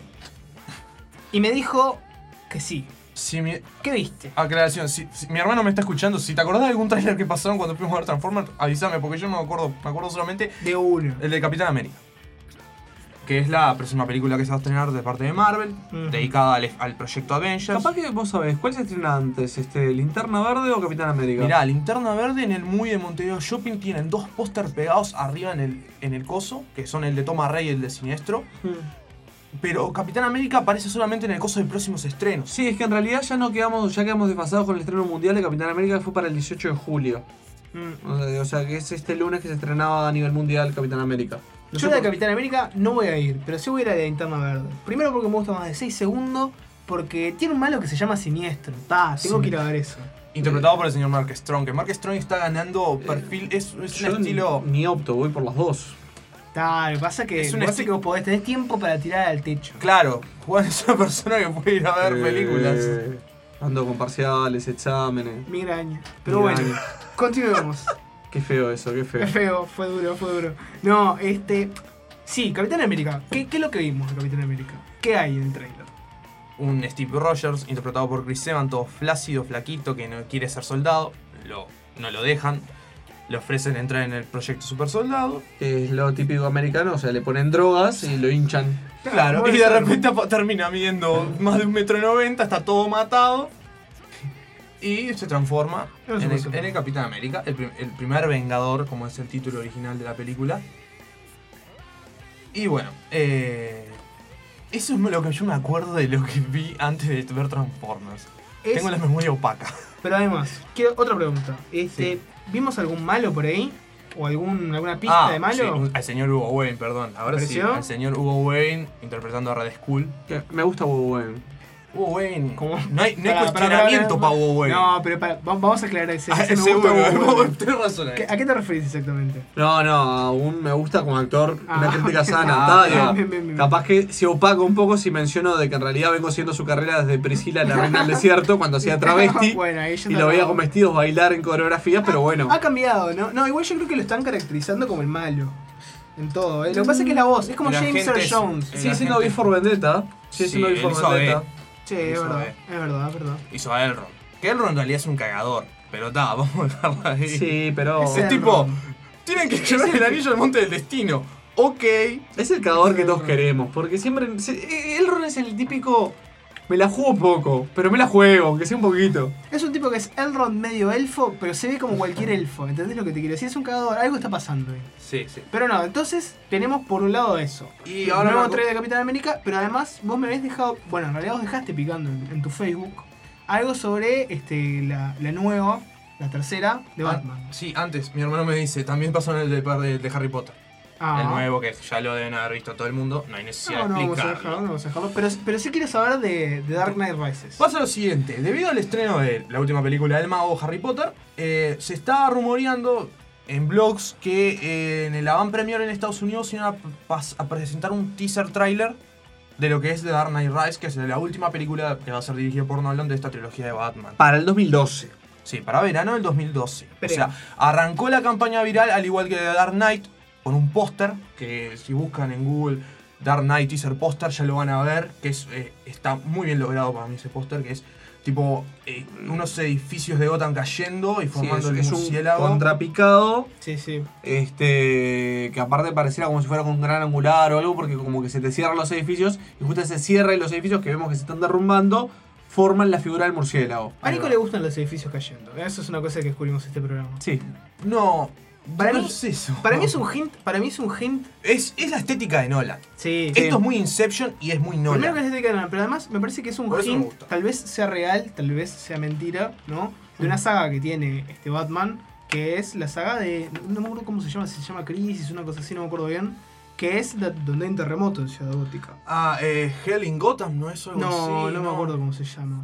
Y me dijo que sí. Si mi, ¿Qué viste? aclaración, si mi hermano me está escuchando, si te acordás de algún tráiler que pasaron cuando fuimos a ver Transformers, avísame, porque yo no me acuerdo solamente De uno. el de Capitán América. Que es la próxima película que se va a estrenar de parte de Marvel, Ujú. dedicada al proyecto Avengers. Capaz que vos sabés, ¿cuál se estrena antes? ¿Linterna Verde o Capitán América? Mirá, Linterna Verde en el Muy de Montevideo Shopping tienen dos póster pegados arriba en el coso, que son el de Tom Hardy y el de Siniestro. Pero Capitán América aparece solamente en el coso de próximos estrenos. Sí, es que en realidad ya quedamos desfasados con el estreno mundial de Capitán América, que fue para el 18 de julio. O sea, que es este lunes que se estrenaba a nivel mundial Capitán América. No Yo sé la de por- Capitán América no voy a ir, pero sí voy a ir a la de Linterna Verde. Primero porque me gusta más de 6 segundos, porque tiene un malo que se llama Siniestro. Tengo Sí. que ir a ver eso. Interpretado por el señor Mark Strong, que Mark Strong está ganando perfil, es un Yo estilo... ni opto, voy por las dos. Lo que pasa que, Es un pasa que vos podés tener tiempo para tirar al techo. Claro, Juan es una persona que puede ir a ver películas. Ando con parciales, exámenes. Migraña. Pero Migraña. bueno, continuemos. Qué feo eso, qué feo. Es feo, fue duro, fue duro. No, sí, Capitán América. ¿Qué es lo que vimos de Capitán América? ¿Qué hay en el trailer? Un Steve Rogers, interpretado por Chris Evans, todo flácido, flaquito, que no quiere ser soldado. No lo dejan. Le ofrecen entrar en el proyecto Super Soldado. Que es lo típico americano, o sea, le ponen drogas y lo hinchan. Claro, puede y de ser. repente termina midiendo más de 1,90 m, está todo matado. Y se transforma No se en puede el Capitán América, el primer Vengador, como es el título original de la película. Y bueno, eso es lo que yo me acuerdo de lo que vi antes de ver Transformers. Tengo la memoria opaca. Pero además, otra pregunta. Sí. ¿Vimos algún malo por ahí? ¿O alguna pista de malo? Sí, al señor Hugo Weaving, perdón. Ahora sí, ¿Apareció? al señor Hugo Weaving interpretando a Red Skull. Que me gusta Bobo Weaving. Hugo Weaving. ¿Cómo? No hay Pará, cuestionamiento para Hugo Weaving. No, pero vamos a aclarar ese. Ah, ese me seguro, gusta Hugo Weaving. tenés razón. ¿A qué te referís exactamente? No, aún me gusta como actor, una Ah, crítica ok. sana. Ah, Está, bien, digo, bien, bien. capaz que se opaca un poco si menciono de que en realidad vengo haciendo su carrera desde Priscila, la reina del desierto, cuando hacía travesti. Bueno, ahí ya Y está lo veía bravo. con vestidos bailar en coreografías, pero bueno. Ha cambiado, ¿no? No, igual yo creo que lo están caracterizando como el malo. En todo, ¿eh? Lo que pasa es que es la voz, es como La James gente Earl es- Jones. la Sigue siendo gente- V for Vendetta. Sigue Sí, siendo V for él hizo Vendetta. Sí, es Eso verdad, es. es verdad, es verdad. Hizo a Elrond. Que Elrond en realidad es un cagador. Pero está, vamos a dejarlo ahí. Sí, pero. Ese- Es tipo, tienen que llevar el anillo al monte del destino. Ok. Es el cagador que todos queremos, porque siempre. Elrond es el típico Me la juego poco, pero me la juego, aunque sea un poquito. Es un tipo que es Elrond medio elfo, pero se ve como cualquier elfo. ¿Entendés lo que te quiero decir? Es un cagador, algo está pasando ahí. Sí, sí. Pero no, entonces tenemos por un lado eso. Y El ahora nuevo me- trailer de Capitán América, pero además vos me habéis dejado, bueno, en realidad vos dejaste picando en tu Facebook algo sobre la nueva, la tercera de Batman. Sí, antes, mi hermano me dice, también pasó en el de Harry Potter. Ah. El nuevo, que ya lo deben haber visto todo el mundo, no hay necesidad No, de vamos a explicarlo. dejarlo, no vamos a dejarlo. Pero sí quiero saber de Dark Knight Rises. Pasa lo siguiente, debido al estreno de la última película del mago Harry Potter, se está rumoreando en blogs que en el avant premiere en Estados Unidos iban a presentar un teaser trailer de lo que es The Dark Knight Rises, que es la última película que va a ser dirigida por Nolan de esta trilogía de Batman. Para el 2012. Sí, para verano del 2012. Pero- O sea, arrancó la campaña viral al igual que The Dark Knight con un póster que si buscan en Google Dark Knight teaser póster ya lo van a ver, que está muy bien logrado para mí ese póster, que es tipo unos edificios de Gotham cayendo y formando el es un murciélago. contrapicado, Sí, sí. que aparte pareciera como si fuera con un gran angular o algo, porque como que se te cierran los edificios y justo ese cierre de los edificios que vemos que se están derrumbando forman la figura del murciélago. A Nico le gustan los edificios cayendo. Eso es una cosa que descubrimos en este programa. Sí. No, Para no mí- es eso. Para mí es un hint. Es la estética de Nolan. Sí. Esto es muy Inception y es muy Primero Nolan. que es estética de Nolan, pero además me parece que es un Por eso me hint. gusta. Tal vez sea real, tal vez sea mentira, ¿no? De una saga que tiene Batman, que es la saga de. No me acuerdo cómo se llama Crisis, una cosa así, no me acuerdo bien. Que es donde hay un terremoto en Ciudad Gótica. Hell in Gotham, ¿no es algo así? No me acuerdo cómo se llama.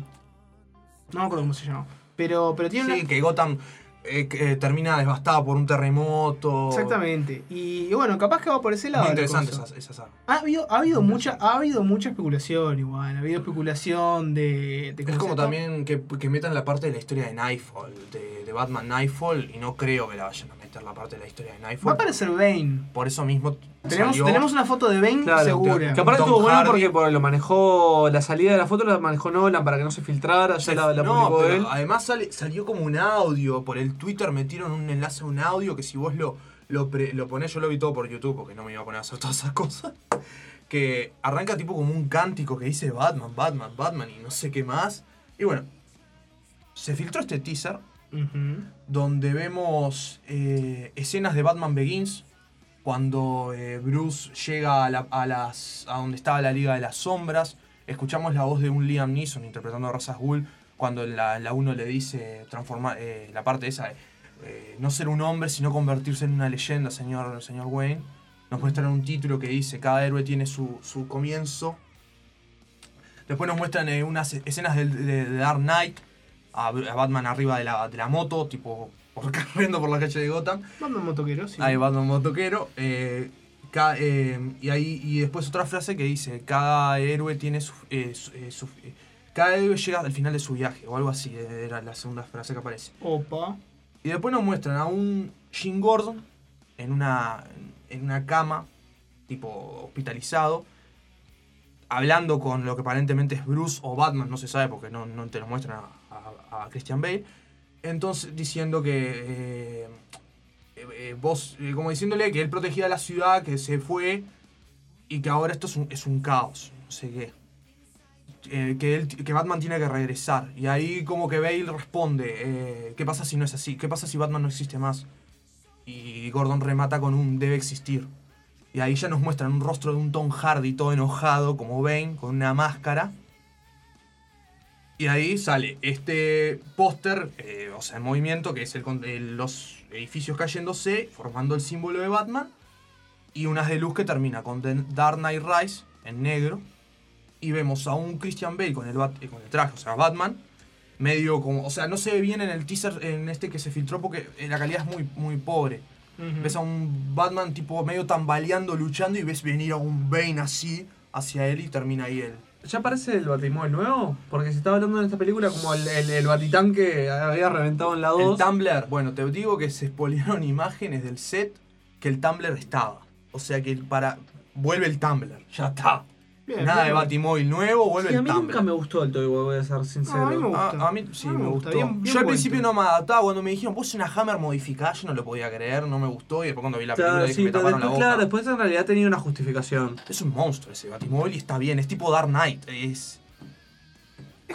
No me acuerdo cómo se llama. Pero tiene Sí, una. que Gotham que termina devastada por un terremoto. Exactamente. Y bueno, capaz que va por ese lado. Muy la interesante cosa. esa saga. Ha habido mucha especulación igual. Ha habido especulación de Es ¿cómo como se llama? también que metan la parte de la historia de Nightfall, de Batman Nightfall, y no creo que la vayan a meter la parte de la historia de Va a Nightfall. aparecer Bane. Por eso mismo Tenemos salió- una foto de Bane Claro, segura. que aparte Tom estuvo bueno Hardy. porque lo manejó, la salida de la foto la manejó Nolan para que no se filtrara, ya la no, publicó pero él. además salió como un audio. Por el Twitter metieron un enlace a un audio que si vos lo ponés, yo lo vi todo por YouTube porque no me iba a poner a hacer todas esas cosas. Que arranca tipo como un cántico que dice Batman, Batman, Batman y no sé qué más. Y bueno, se filtró este teaser Ujú. donde vemos escenas de Batman Begins cuando Bruce llega a donde estaba la Liga de las Sombras. Escuchamos la voz de un Liam Neeson interpretando a Ra's al Ghul cuando en la 1 le dice transformar la parte esa de no ser un hombre sino convertirse en una leyenda, señor Wayne. Nos muestran un título que dice cada héroe tiene su comienzo. Después nos muestran unas escenas de Dark Knight, a Batman arriba de la moto, tipo corriendo por la calle de Gotham. Batman motoquero, sí. Ahí Batman motoquero. Y después otra frase que dice, cada héroe tiene cada héroe llega al final de su viaje, o algo así, era la segunda frase que aparece. Opa. Y después nos muestran a un Jim Gordon en una cama, tipo hospitalizado, hablando con lo que aparentemente es Bruce o Batman, no se sabe porque no te lo muestran a Christian Bale. Entonces diciendo que como diciéndole que él protegía la ciudad, que se fue y que ahora esto es un caos, no sé qué. Que Batman tiene que regresar. Y ahí como que Bale responde, ¿qué pasa si no es así? ¿Qué pasa si Batman no existe más? Y Gordon remata con un debe existir. Y ahí ya nos muestran un rostro de un Tom Hardy todo enojado como Bane, con una máscara. Y ahí sale este póster, o sea, en movimiento, que es los edificios cayéndose, formando el símbolo de Batman. Y unas de luz que termina con The Dark Knight Rise, en negro. Y vemos a un Christian Bale con el traje, o sea, Batman. Medio como, o sea, no se ve bien en el teaser en este que se filtró porque la calidad es muy, muy pobre. Ujú. Ves a un Batman tipo medio tambaleando, luchando, y ves venir a un Bane así hacia él y termina ahí él. ¿Ya aparece el Batimóvil nuevo? Porque se estaba hablando en esta película como el Batitán que había reventado en la 2. El Tumblr, bueno, te digo que se spoilearon imágenes del set que el Tumblr estaba. O sea que vuelve el Tumblr, ya está. Bien, Nada bien. de Batimóvil nuevo, vuelve Sí, a el mí Tumblr. nunca me gustó el Toy Boy, voy a ser sincero. No, a mí me gusta. A mí sí A mí me me gustó. gusta, bien Yo al vuelto. principio no me adaptaba, cuando me dijeron puse una Hammer modificada, yo no lo podía creer, no me gustó, y después cuando vi la película Claro, dije, sí, me pero taparon la después, boca. claro, después en realidad tenía una justificación. Es un monstruo ese Batimóvil y está bien, es tipo Dark Knight,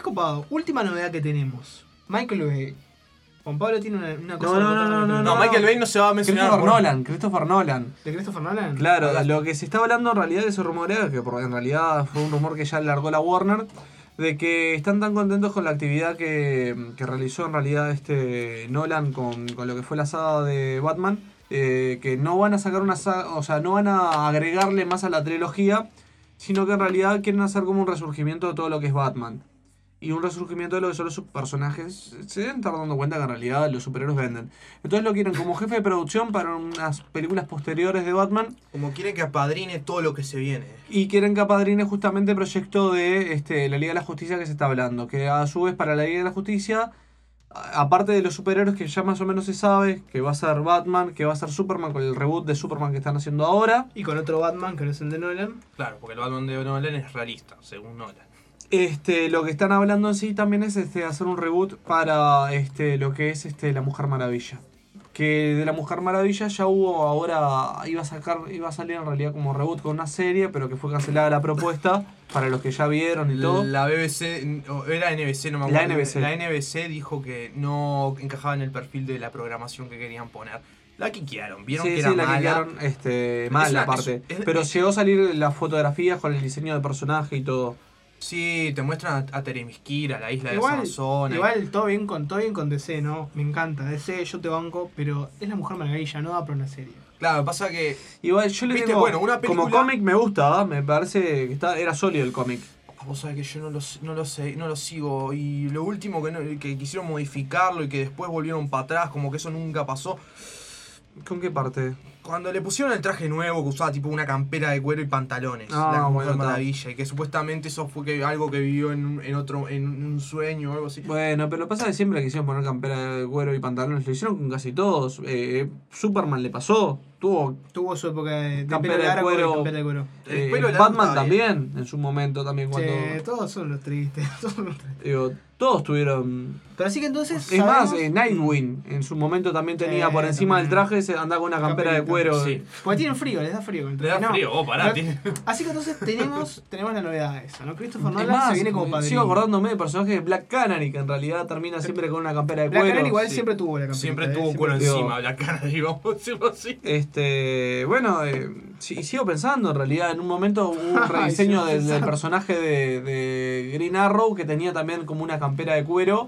es copado. Última novedad que tenemos. Michael Bay. Juan Pablo tiene una cosa... No, Michael Bay no se va a mencionar. Christopher Nolan. ¿De Christopher Nolan? Claro, lo que se está hablando en realidad de su rumorea, que en realidad fue un rumor que ya largó la Warner, de que están tan contentos con la actividad que realizó en realidad Nolan con lo que fue la saga de Batman, que no van a sacar una saga, o sea, no van a agregarle más a la trilogía, sino que en realidad quieren hacer como un resurgimiento de todo lo que es Batman. Y un resurgimiento de lo que son los personajes. Se deben estar dando cuenta que en realidad los superhéroes venden. Entonces lo quieren como jefe de producción para unas películas posteriores de Batman. Como quieren que apadrine todo lo que se viene. Y quieren que apadrine justamente el proyecto de la Liga de la Justicia que se está hablando. Que a su vez para la Liga de la Justicia, aparte de los superhéroes que ya más o menos se sabe, que va a ser Batman, que va a ser Superman con el reboot de Superman que están haciendo ahora. Y con otro Batman que no es el de Nolan. Claro, porque el Batman de Nolan es realista, según Nolan. Lo que están hablando en sí también es hacer un reboot para lo que es La Mujer Maravilla. Que de La Mujer Maravilla ya hubo ahora, iba a salir en realidad como reboot con una serie, pero que fue cancelada la propuesta para los que ya vieron y todo. La BBC, o era NBC, no me acuerdo. La NBC dijo que no encajaba en el perfil de la programación que querían poner. La quiquearon, vieron que era la mala. quiquearon, mala aparte. Pero llegó a salir las fotografías con el diseño de personaje y todo. Sí, te muestran a Teremisquira, la isla de Amazonas. Igual todo bien con DC, ¿no? Me encanta. DC, yo te banco, pero es La Mujer Maravilla, no da para una serie. Claro, pasa que... Igual yo le digo, una película... como cómic me gusta, me parece que era sólido el cómic. Vos sabés que yo no lo sigo. Y lo último que quisieron modificarlo y que después volvieron para atrás, como que eso nunca pasó. ¿Con qué parte? Cuando le pusieron el traje nuevo que usaba tipo una campera de cuero y pantalones. Ah, la bueno, Mujer Maravilla. Y que supuestamente eso fue algo que vivió en un sueño o algo así. Bueno, pero lo pasa que siempre quisieron poner campera de cuero y pantalones. Lo hicieron con casi todos. Superman le pasó. Tuvo su época de campera de cuero. Campera de cuero. Batman también, en su momento también. Cuando, todos son los tristes. Digo, todos tuvieron... Pero así que entonces... Es más, Nightwing en su momento también tenía por encima del traje, andaba con una campera de cuero. Sí. Porque tienen frío, les da frío. Les da frío, pará. Así que entonces tenemos la novedad esa, ¿no? Christopher Nolan más, se viene como padrino. Sigo acordándome de personajes de Black Canary, que en realidad termina siempre con una campera de cuero. Black Canary igual siempre tuvo la campera. Siempre tuvo cuero encima, Black Canary, vamos a decirlo así. Bueno, sigo pensando, en realidad, en un momento hubo un rediseño del personaje de Green Arrow que tenía también como una campera de cuero.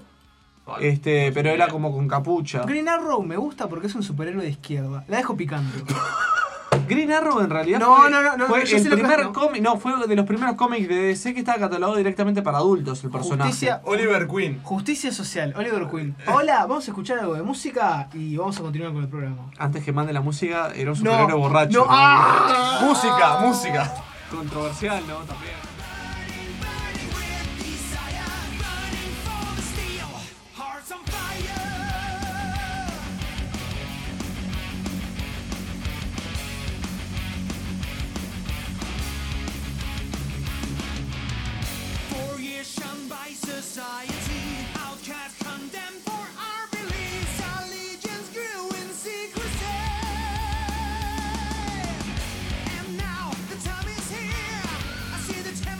Pero era como con capucha. Green Arrow me gusta porque es un superhéroe de izquierda. La dejo picando. Green Arrow en realidad fue el primer cómic, fue de los primeros cómics de DC que estaba catalogado directamente para adultos el personaje. Oliver Queen. Justicia social, Oliver Queen. Hola, vamos a escuchar algo de música y vamos a continuar con el programa. Antes que mande la música, era un superhéroe borracho. Música. Controversial, ¿no? También. Society, outcast condemned for our beliefs, our legions grew in secrecy. And now the time is here. I see the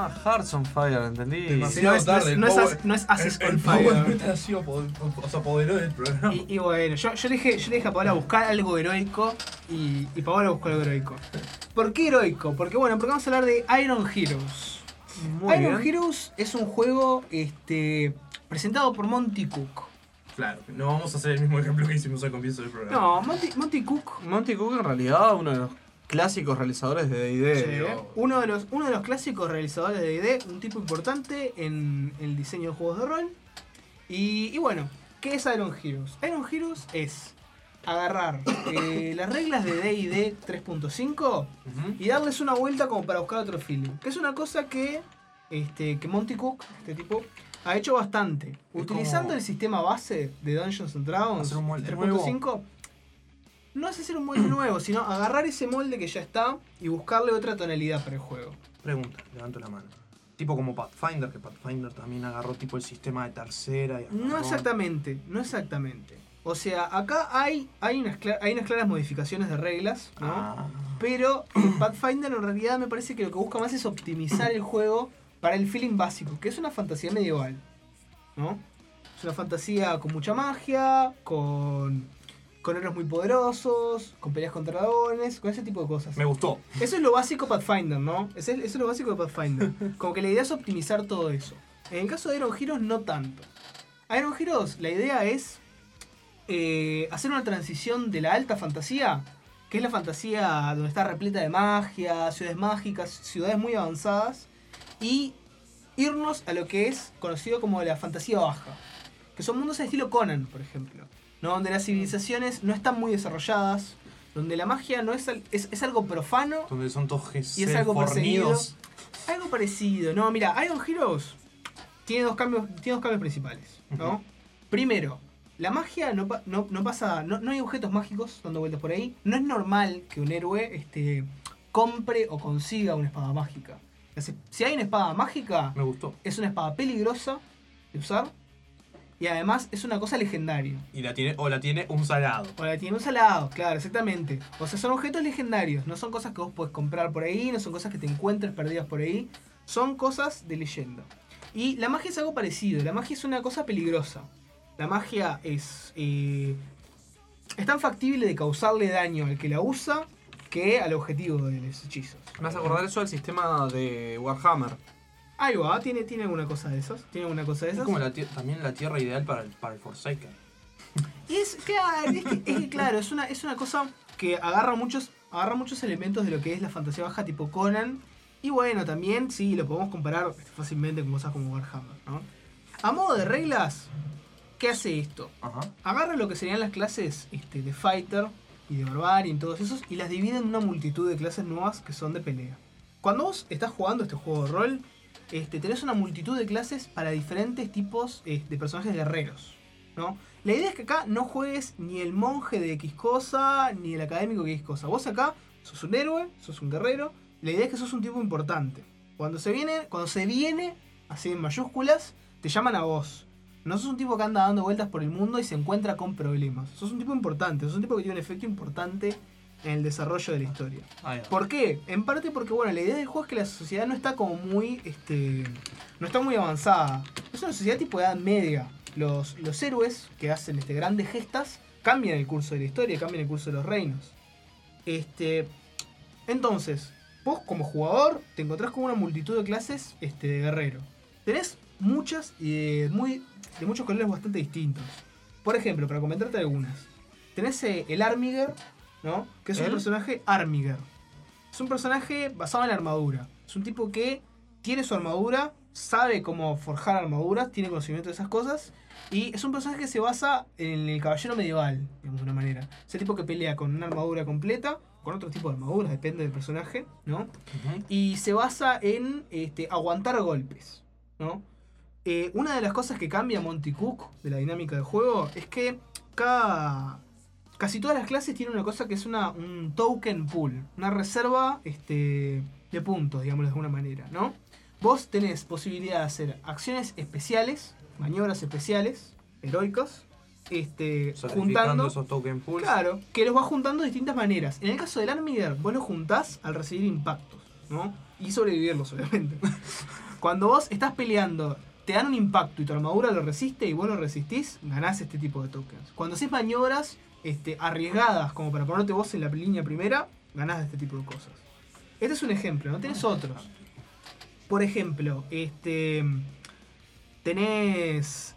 Hearts on Fire, ¿entendí? Demasiado. No es, tarde, el no es Power- as- no es Access El on Power Fire. Metal ha sido se apoderó del programa. Y bueno, yo le dije a Paola buscar algo heroico y Paola buscó algo heroico. ¿Por qué heroico? Porque vamos a hablar de Iron Heroes. Muy Iron bien. Heroes es un juego presentado por Monty Cook. Claro, no vamos a hacer el mismo ejemplo que hicimos al comienzo del programa. No, Monty Cook, Monty Cook en realidad uno de los clásicos realizadores de D&D. sí, uno de los clásicos realizadores de D&D, un tipo importante en el diseño de juegos de rol. Y bueno, ¿qué es Iron Heroes? Iron Heroes es agarrar las reglas de D&D 3.5 y darles una vuelta como para buscar otro feeling. Que es una cosa que Monty Cook, este tipo, ha hecho bastante. Utilizando como el sistema base de Dungeons and Dragons hacer un molde 3.5. No es hacer un molde nuevo, sino agarrar ese molde que ya está y buscarle otra tonalidad para el juego. Pregunta, levanto la mano. Tipo como Pathfinder, que Pathfinder también agarró tipo el sistema de tercera y No agarró- exactamente. O sea, acá hay unas claras modificaciones de reglas, ¿no? Ah. Pero Pathfinder en realidad me parece que lo que busca más es optimizar el juego para el feeling básico, que es una fantasía medieval, ¿no? Es una fantasía con mucha magia, con héroes muy poderosos, con peleas contra dragones, con ese tipo de cosas. Me gustó. Eso es lo básico Pathfinder, ¿no? Eso es lo básico de Pathfinder. Como que la idea es optimizar todo eso. En el caso de Iron Heroes, no tanto. Iron Heroes, la idea es hacer una transición de la alta fantasía, que es la fantasía donde está repleta de magia, ciudades mágicas, ciudades muy avanzadas, y irnos a lo que es conocido como la fantasía baja, que son mundos de estilo Conan, por ejemplo, ¿no? Donde las civilizaciones no están muy desarrolladas, donde la magia no es algo profano, Donde son todos y es algo perseguido. fornidos. Algo parecido. No, mira, Iron Heroes tiene dos cambios principales, ¿no? Ujú. Primero, la magia no pasa. No hay objetos mágicos dando vueltas por ahí. No es normal que un héroe compre o consiga una espada mágica. Si hay una espada mágica, Me gustó. es una espada peligrosa de usar. Y además es una cosa legendaria. Y la tiene un salado. O la tiene un salado, claro, exactamente. O sea, son objetos legendarios, no son cosas que vos podés comprar por ahí, no son cosas que te encuentres perdidas por ahí, son cosas de leyenda. Y la magia es algo parecido, la magia es una cosa peligrosa. La magia es tan factible de causarle daño al que la usa que al objetivo de los hechizos. Me hace acordar eso al sistema de Warhammer. Ahí va, tiene alguna cosa de esas. Es como también la tierra ideal para el Forsaken. Y claro, es una cosa que agarra muchos elementos de lo que es la fantasía baja tipo Conan. Y bueno, también sí, lo podemos comparar fácilmente con cosas como Warhammer, ¿no? A modo de reglas, ¿qué hace esto? Ajá. Agarra lo que serían las clases de Fighter y de Barbarian, todos esos, y las divide en una multitud de clases nuevas que son de pelea. Cuando vos estás jugando este juego de rol, tenés una multitud de clases para diferentes tipos de personajes guerreros, ¿no? La idea es que acá no juegues ni el monje de X cosa, ni el académico de X cosa. Vos acá sos un héroe, sos un guerrero. La idea es que sos un tipo importante. Cuando se viene, así en mayúsculas, te llaman a vos. No sos un tipo que anda dando vueltas por el mundo y se encuentra con problemas. Sos un tipo importante, sos un tipo que tiene un efecto importante en el desarrollo de la historia. ¿Por qué? En parte porque, bueno, la idea del juego es que la sociedad no está como muy, no está muy avanzada. Es una sociedad tipo de edad media. Los héroes que hacen grandes gestas cambian el curso de la historia, cambian el curso de los reinos. Entonces, vos como jugador te encontrás con una multitud de clases de guerrero. Tenés muchas y de muchos colores bastante distintos. Por ejemplo, para comentarte algunas. Tenés el Armiger, ¿no? Que es un personaje Armiger. Es un personaje basado en la armadura. Es un tipo que tiene su armadura, sabe cómo forjar armaduras, tiene conocimiento de esas cosas. Y es un personaje que se basa en el caballero medieval, digamos de una manera. Es el tipo que pelea con una armadura completa, con otro tipo de armaduras, depende del personaje, ¿no? Ujú. Y se basa en aguantar golpes, ¿no? Una de las cosas que cambia Monty Cook de la dinámica del juego es que casi todas las clases tienen una cosa que es un token pool, una reserva de puntos, digamos de alguna manera, ¿no? Vos tenés posibilidad de hacer acciones especiales, maniobras especiales, heroicas, Sacrificando juntando. esos token pools. Claro, que los vas juntando de distintas maneras. En el caso del Armiger, vos los juntás al recibir impactos, ¿no? Y sobrevivirlos, obviamente. Cuando vos estás peleando, te dan un impacto y tu armadura lo resiste y vos lo resistís, ganás este tipo de tokens. Cuando haces maniobras arriesgadas, como para ponerte vos en la línea primera, ganás de este tipo de cosas. Este es un ejemplo, ¿no? Tenés otros. Por ejemplo, tenés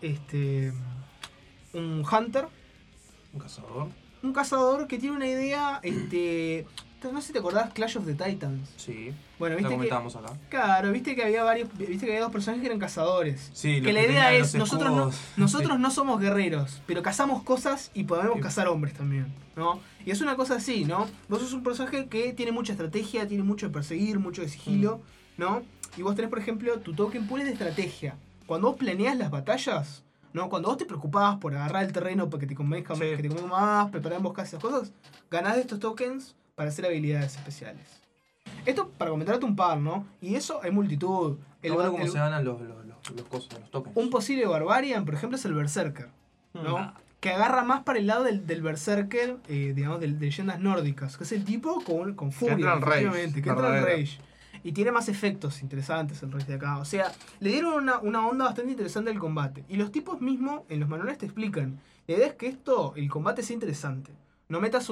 un hunter, Un cazador. un cazador que tiene una idea, no sé si te acordás Clash of the Titans. Sí. Bueno, Lo viste que comentábamos acá. claro, viste que había dos personajes que eran cazadores. Sí, que los la que idea tenían es los escudos. nosotros no somos guerreros, pero cazamos cosas y podemos cazar hombres también, ¿no? Y es una cosa así, ¿no? Vos sos un personaje que tiene mucha estrategia, tiene mucho de perseguir, mucho de sigilo, ¿no? Y vos tenés, por ejemplo, tu token pool es de estrategia. Cuando vos planeás las batallas, ¿no? Cuando vos te preocupás por agarrar el terreno para que te convenga, Sí. que te convenga más, preparar emboscadas y esas cosas, ganás de estos tokens para hacer habilidades especiales. Esto para comentarte un par, ¿no? Y eso hay multitud. Está bueno cómo el- se ganan los cosas, los tokens. un posible Barbarian, por ejemplo, es el Berserker, ¿no? Ah. Que agarra más para el lado del Berserker, digamos, de leyendas nórdicas, que es el tipo con furia, entra en rage, efectivamente, que entra en verdadera. rage. Y tiene más efectos interesantes el rage de acá. O sea, le dieron una onda bastante interesante al combate. Y los tipos mismos en los manuales te explican. La idea es que el combate sea interesante. No metas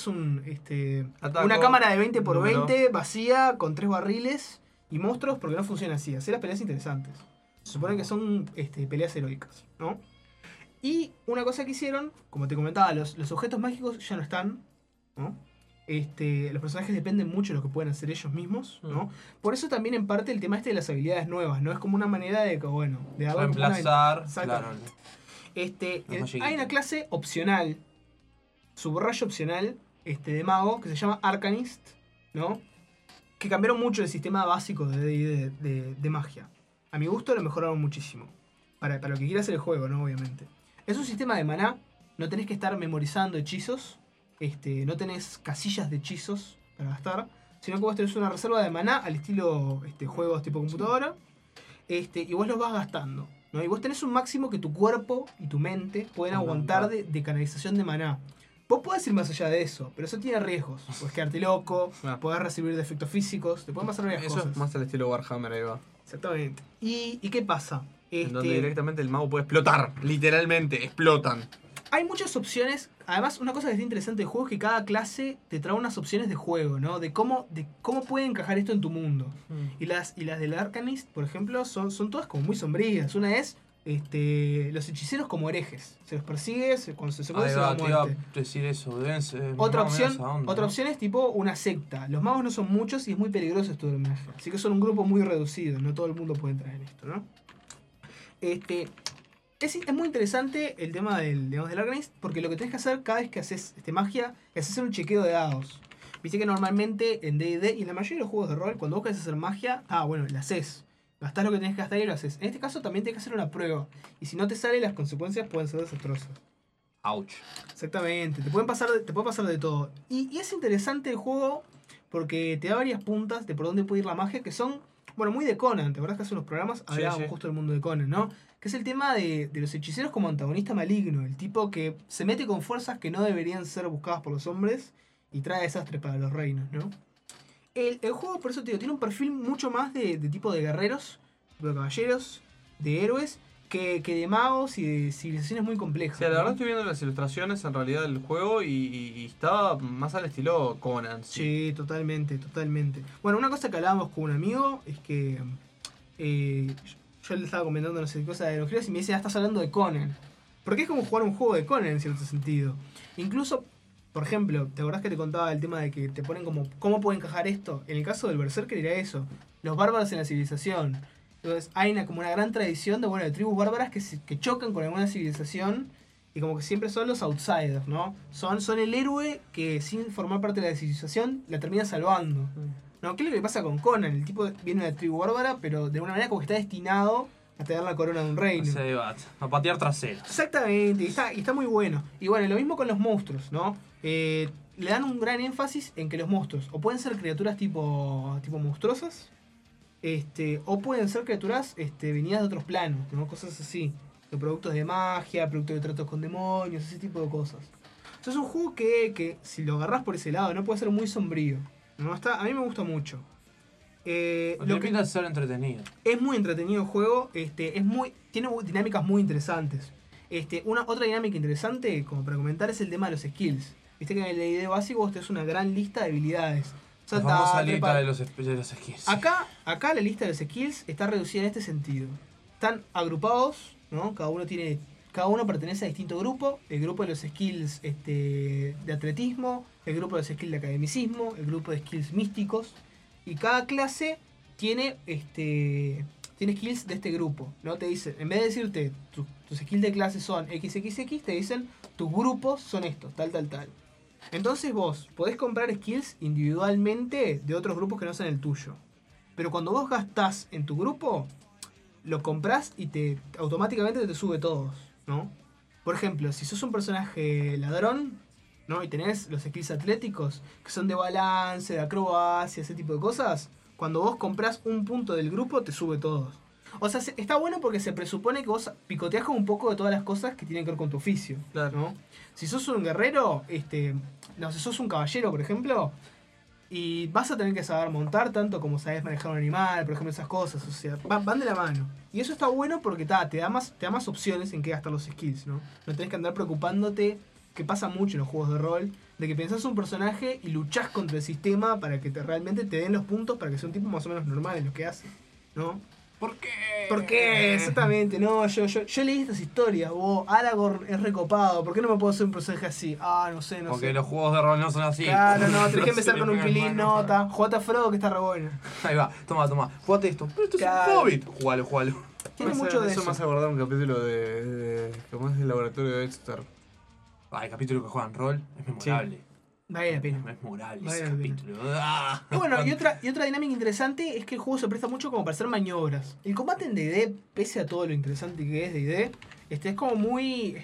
Ataco, una cámara de 20 por número. 20 vacía con 3 barriles y monstruos porque no funciona así. Hacer las peleas interesantes. Se supone que son peleas heroicas, ¿no? Y una cosa que hicieron, como te comentaba, los objetos mágicos ya no están, ¿no? Los personajes dependen mucho de lo que pueden hacer ellos mismos, ¿no? Por eso también en parte el tema de las habilidades nuevas, ¿no? Es como una manera de que, bueno, de darle como una Reemplazar. ventaja. Claro. Exactamente. Los Hay una magiquitos. clase opcional, subrayo opcional, de mago, que se llama Arcanist, ¿no? Que cambiaron mucho el sistema básico de D&D de magia. A mi gusto lo mejoraron muchísimo. Para lo que quiera hacer el juego, ¿no? Obviamente. Es un sistema de maná, no tenés que estar memorizando hechizos, no tenés casillas de hechizos para gastar, sino que vos tenés una reserva de maná al estilo juegos tipo computadora, y vos los vas gastando, ¿no? Y vos tenés un máximo que tu cuerpo y tu mente pueden aguantar de canalización de maná. Vos podés ir más allá de eso, pero eso tiene riesgos. Podés quedarte loco, Claro. podés recibir defectos físicos, te pueden pasar varias Eso cosas. es más al estilo Warhammer, ahí va. Exactamente. ¿Y qué pasa? En donde directamente el mago puede explotar. Literalmente, explotan. Hay muchas opciones. Además, una cosa que es interesante del juego es que cada clase te trae unas opciones de juego, ¿no? De cómo puede encajar esto en tu mundo. Y las del Arcanist, por ejemplo, son todas como muy sombrías. Una es los hechiceros como herejes. Se los persigue, cuando se secuestra Ahí se va va, a te iba a muerte. decir eso. Deben ser Otra más o menos opción, esa onda, otra ¿no? opción es tipo una secta. Los magos no son muchos y es muy peligroso esto del homenaje. Así que son un grupo muy reducido. No todo el mundo puede entrar en esto, ¿no? Es muy interesante el tema del Arcanist, porque lo que tenés que hacer cada vez que haces magia es hacer un chequeo de dados. Viste que normalmente en D&D y en la mayoría de los juegos de rol, cuando vos querés hacer magia, bueno, la haces. Gastás lo que tenés que gastar y lo haces. En este caso también tenés que hacer una prueba. Y si no te sale, las consecuencias pueden ser desastrosas. Ouch. Exactamente, te puede pasar de todo. Y es interesante el juego porque te da varias puntas de por dónde puede ir la magia que son, bueno, muy de Conan. ¿Te acordás que hace unos programas hablábamos sí. justo del mundo de Conan, ¿no? Que es el tema de los hechiceros como antagonista maligno. El tipo que se mete con fuerzas que no deberían ser buscadas por los hombres y trae desastre para los reinos, ¿no? El juego, por eso te digo, tiene un perfil mucho más de tipo de guerreros, de caballeros, de héroes, que de magos y de civilizaciones muy complejas. Sí, la ¿no? verdad estoy viendo las ilustraciones en realidad del juego y estaba más al estilo Conan. Sí, totalmente. Bueno, una cosa que hablábamos con un amigo es que yo le estaba comentando no sé qué cosa de los giros y me dice, estás hablando de Conan. Porque es como jugar un juego de Conan en cierto sentido. Incluso, por ejemplo, ¿te acordás que te contaba el tema de que te ponen como, ¿cómo puede encajar esto? En el caso del Berserker era eso, los bárbaros en la civilización. Entonces hay como una gran tradición de tribus bárbaras que chocan con alguna civilización y como que siempre son los outsiders, ¿no? Son el héroe que sin formar parte de la civilización la termina salvando. ¿No? ¿Qué es lo que pasa con Conan? El tipo viene de la tribu bárbara, pero de una manera como que está destinado a tener la corona de un reino. Se va a patear trasero. Exactamente, y está muy bueno. Y bueno, lo mismo con los monstruos, ¿no? Le dan un gran énfasis en que los monstruos o pueden ser criaturas tipo monstruosas, o pueden ser criaturas venidas de otros planos, ¿no? Cosas así. De productos de magia, productos de tratos con demonios, ese tipo de cosas. Entonces es un juego que si lo agarrás por ese lado no puede ser muy sombrío. ¿No? A mí me gusta mucho. Lo que pinta ser entretenido. es muy entretenido el juego, tiene dinámicas muy interesantes. Otra dinámica interesante, como para comentar, es el tema de los skills. Viste que en el D&D básico vos tenés una gran lista de habilidades. La Saltar, famosa lista trepar. de los skills. Acá la lista de los skills está reducida en este sentido. Están agrupados, ¿no? Cada uno pertenece a distinto grupo. El grupo de los skills de atletismo, el grupo de los skills de academicismo, el grupo de skills místicos. Y cada clase tiene skills de este grupo, ¿no? Te dicen, en vez de decirte tus skills de clase son XXX, te dicen tus grupos son estos, tal. Entonces vos podés comprar skills individualmente de otros grupos que no sean el tuyo. Pero cuando vos gastás en tu grupo, lo comprás y automáticamente te sube todos, ¿no? Por ejemplo, si sos un personaje ladrón, ¿no? Y tenés los skills atléticos, que son de balance, de acrobacia, ese tipo de cosas, cuando vos comprás un punto del grupo, te sube todos. O sea, está bueno porque se presupone que vos picoteás con un poco de todas las cosas que tienen que ver con tu oficio, Claro. ¿no? Si sos un guerrero, si sos un caballero, por ejemplo, y vas a tener que saber montar tanto como sabés manejar un animal, por ejemplo, esas cosas, o sea, van de la mano. Y eso está bueno porque te da más opciones en qué gastar los skills, ¿no? No tenés que andar preocupándote, que pasa mucho en los juegos de rol, de que pensás un personaje y luchás contra el sistema para que realmente te den los puntos para que sea un tipo más o menos normal en lo que hace, ¿no? ¿Por qué? ¿Por qué? Exactamente, no, yo leí estas historias, Aragorn es recopado, ¿por qué no me puedo hacer un personaje así? No sé. Porque los juegos de rol no son así. Claro, no, tenés que empezar se con le un pega en pilín, mano. nota, jugate a Frodo que está re bueno. Ahí va, toma. Jugate esto. Pero esto es Claro. un hobbit. Jugalo. Tiene mucho de Eso eso. me hace acordar un capítulo de ¿cómo es el laboratorio de Dexter? El capítulo que juegan rol es memorable. Vale la pena. Es memorable Vale ese la pena. capítulo. ¡Ah! Y bueno, y otra dinámica interesante es que el juego se presta mucho como para hacer maniobras. El combate en D&D, pese a todo lo interesante que es D&D, es como muy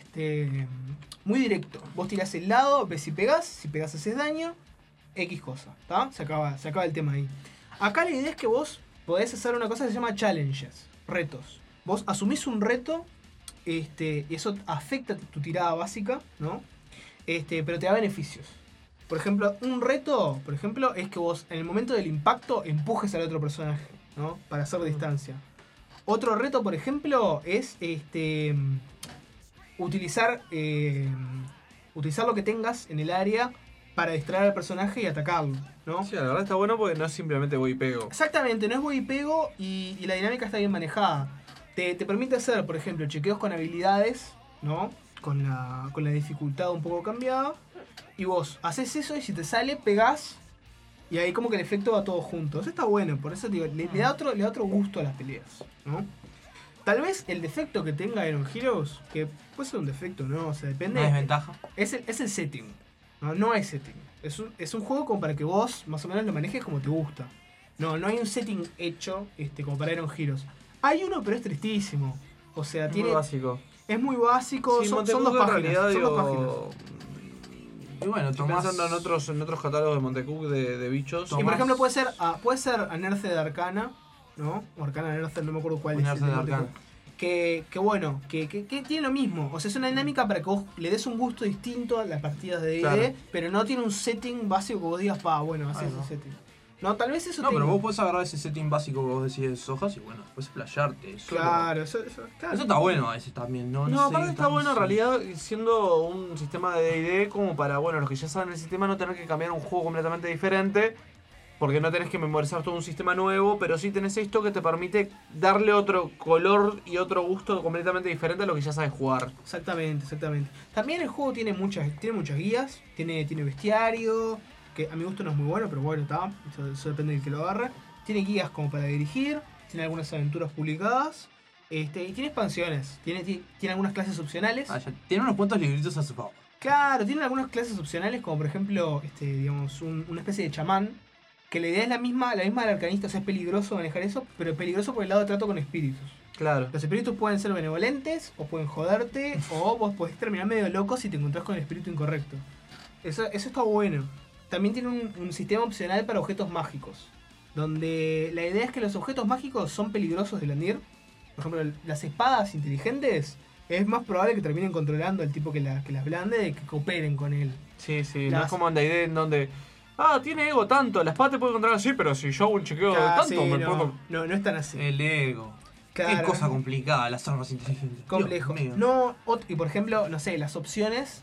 directo. Vos tirás el lado, ves si pegás haces daño, X cosa, ¿está? Se acaba el tema ahí. Acá la idea es que vos podés hacer una cosa que se llama challenges, retos. Vos asumís un reto, y eso afecta tu tirada básica, ¿no? Pero te da beneficios. Por ejemplo, un reto, es que vos en el momento del impacto empujes al otro personaje, ¿no? Para hacer distancia. Otro reto, por ejemplo, es utilizar lo que tengas en el área para distraer al personaje y atacarlo, ¿no? Sí, la verdad está bueno porque no es simplemente voy y pego. Exactamente, no es voy y pego y la dinámica está bien manejada. Te permite hacer, por ejemplo, chequeos con habilidades, ¿no? Con la dificultad un poco cambiada. Y vos haces eso y si te sale, pegás. Y ahí como que el efecto va todo junto. Eso está bueno, por eso digo, le da otro gusto a las peleas, ¿no? Tal vez el defecto que tenga Iron Heroes, que puede ser un defecto, ¿no? O sea, depende. Una desventaja. Es el setting. No hay setting. Es un juego como para que vos más o menos lo manejes como te gusta. No hay un setting hecho como para Iron Heroes. Hay uno, pero es tristísimo. O sea, Es muy básico. es muy básico. Sí, son Montecook dos en páginas. realidad, Son dos digo, páginas. Y bueno, estoy tomás... pensando en otros catálogos de Montecook de bichos. Y por Tomás- ejemplo puede ser Anerce de Arcana, ¿no? O Arcana de Anerce, no me acuerdo cuál es. Anerce el de nombre. Arcana. Que bueno, que tiene lo mismo. O sea, es una dinámica para que vos le des un gusto distinto a las partidas de D&D, Claro. pero no tiene un setting básico que vos digas, bueno, así Ah, es no. el setting. No, tal vez eso No, tenga. pero vos podés agarrar ese setting básico que vos decís de sojas y bueno, después explayarte. Claro, eso claro. Eso está bueno a veces también, ¿no? No, sé aparte qué está tan- bueno en realidad siendo un sistema de D&D como para, bueno, los que ya saben el sistema no tener que cambiar un juego completamente diferente, porque no tenés que memorizar todo un sistema nuevo, pero sí tenés esto que te permite darle otro color y otro gusto completamente diferente a lo que ya sabes jugar. Exactamente. También el juego tiene muchas guías, tiene bestiario, que a mi gusto no es muy bueno, pero bueno, está, eso depende del que lo agarre. Tiene guías como para dirigir, tiene algunas aventuras publicadas, y tiene expansiones, tiene algunas clases opcionales. Ah, ya tiene unos cuantos libritos a su favor. Claro, tiene algunas clases opcionales, como por ejemplo, digamos, una especie de chamán, que la idea es la misma del arcanista, o sea, es peligroso manejar eso, pero es peligroso por el lado de trato con espíritus. Claro. Los espíritus pueden ser benevolentes, o pueden joderte, o vos podés terminar medio loco si te encontrás con el espíritu incorrecto. Eso está bueno. También tiene un sistema opcional para objetos mágicos, donde la idea es que los objetos mágicos son peligrosos de blandir. Por ejemplo, las espadas inteligentes es más probable que terminen controlando al tipo que las blande de que cooperen con él. Sí, no Las- es como en D&D en donde tiene ego tanto, la espada te puede encontrar así, pero si yo hago un chequeo de Claro, tanto, sí, me no, puedo... no es tan así. El ego. Qué Claro. cosa complicada, las armas inteligentes. Complejo. Dios mío. No, y por ejemplo, no sé, las opciones,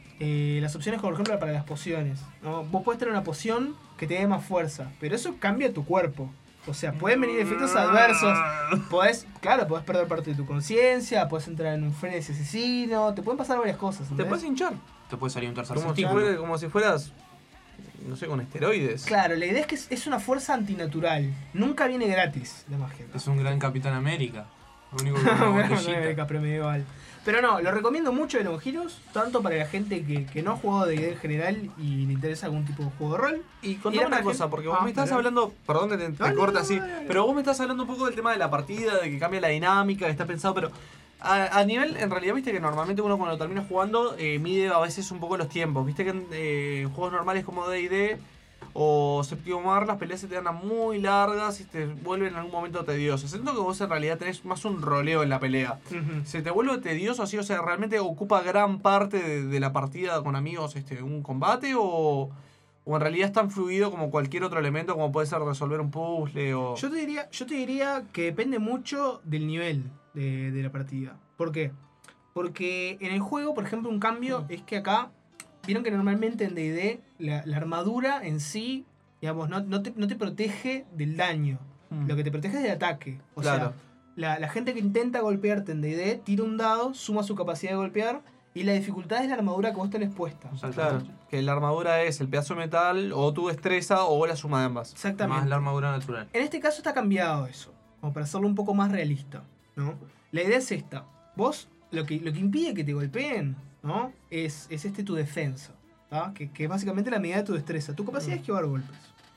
por ejemplo, para las pociones. ¿No? Vos podés tener una poción que te dé más fuerza, pero eso cambia tu cuerpo. O sea, pueden venir efectos adversos. Podés perder parte de tu conciencia, podés entrar en un frenesí asesino, te pueden pasar varias cosas. Te ¿entendés? puedes hinchar. Te puede salir un tercer Como sentido. como si fueras, no sé, con esteroides. Claro, la idea es que es una fuerza antinatural. Nunca viene gratis la magia. Es un gran Capitán América. Lo único que Una una botellita botellita. premedieval. Pero no, lo recomiendo mucho de Long Heroes, tanto para la gente que no ha jugado de D&D en general y le interesa algún tipo de juego de rol. Y contame una cosa, porque vos me estás mirá. hablando, perdón que te Dale, corte dale, así, dale. pero vos me estás hablando un poco del tema de la partida, de que cambia la dinámica, que está pensado, pero a nivel, en realidad, viste que normalmente uno cuando termina jugando mide a veces un poco los tiempos, viste que en juegos normales como D&D o Séptimo Mar las peleas se te dan muy largas y te vuelven en algún momento tediosas. Siento que vos en realidad tenés más un roleo en la pelea. Ujú. ¿Se te vuelve tedioso así? O sea, ¿realmente ocupa gran parte de la partida con amigos un combate? ¿O en realidad es tan fluido como cualquier otro elemento, como puede ser resolver un puzzle? O... Yo te diría que depende mucho del nivel de la partida. ¿Por qué? Porque en el juego, por ejemplo, un cambio es que acá, vieron que normalmente en D&D la armadura en sí, digamos, no te protege del daño. Lo que te protege es del ataque. O Claro. sea, la gente que intenta golpearte en D&D tira un dado, suma su capacidad de golpear y la dificultad es la armadura que vos tenés puesta. Claro, que la armadura es el pedazo de metal, o tu destreza, o la suma de ambas. Exactamente. Más la armadura natural. En este caso está cambiado eso, como para hacerlo un poco más realista, ¿no? La idea es esta. Vos, lo que impide que te golpeen, ¿no? Es tu defensa, ¿tá? Que es básicamente la medida de tu destreza, tu capacidad de esquivar golpes.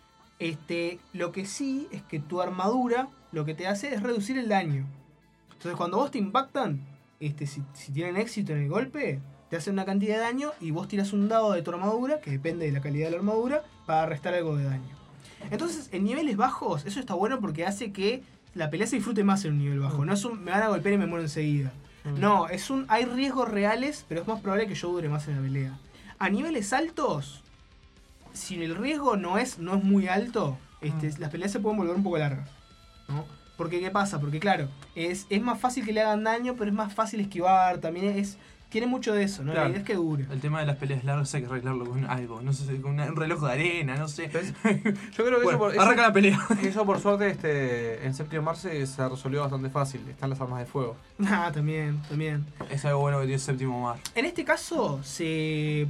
Lo que sí es que tu armadura lo que te hace es reducir el daño. Entonces cuando vos te impactan, si tienen éxito en el golpe, te hacen una cantidad de daño y vos tiras un dado de tu armadura, que depende de la calidad de la armadura, para restar algo de daño. Entonces, en niveles bajos, eso está bueno porque hace que la pelea se disfrute más en un nivel bajo. No es un me van a golpear y me muero enseguida. No, hay riesgos reales, pero es más probable que yo dure más en la pelea. A niveles altos, si el riesgo no es muy alto, las peleas se pueden volver un poco largas, ¿no? Porque, ¿qué pasa? Porque, claro, es más fácil que le hagan daño, pero es más fácil esquivar, también tiene mucho de eso, ¿no? Claro. La idea es que dure. El tema de las peleas largas hay que arreglarlo con algo. No sé, con un reloj de arena, no sé. Yo creo que Bueno, eso, arranca la pelea. eso por suerte en Séptimo Mar se resolvió bastante fácil. Están las armas de fuego. Ah, también. Es algo bueno que tiene Séptimo Mar. En este caso, se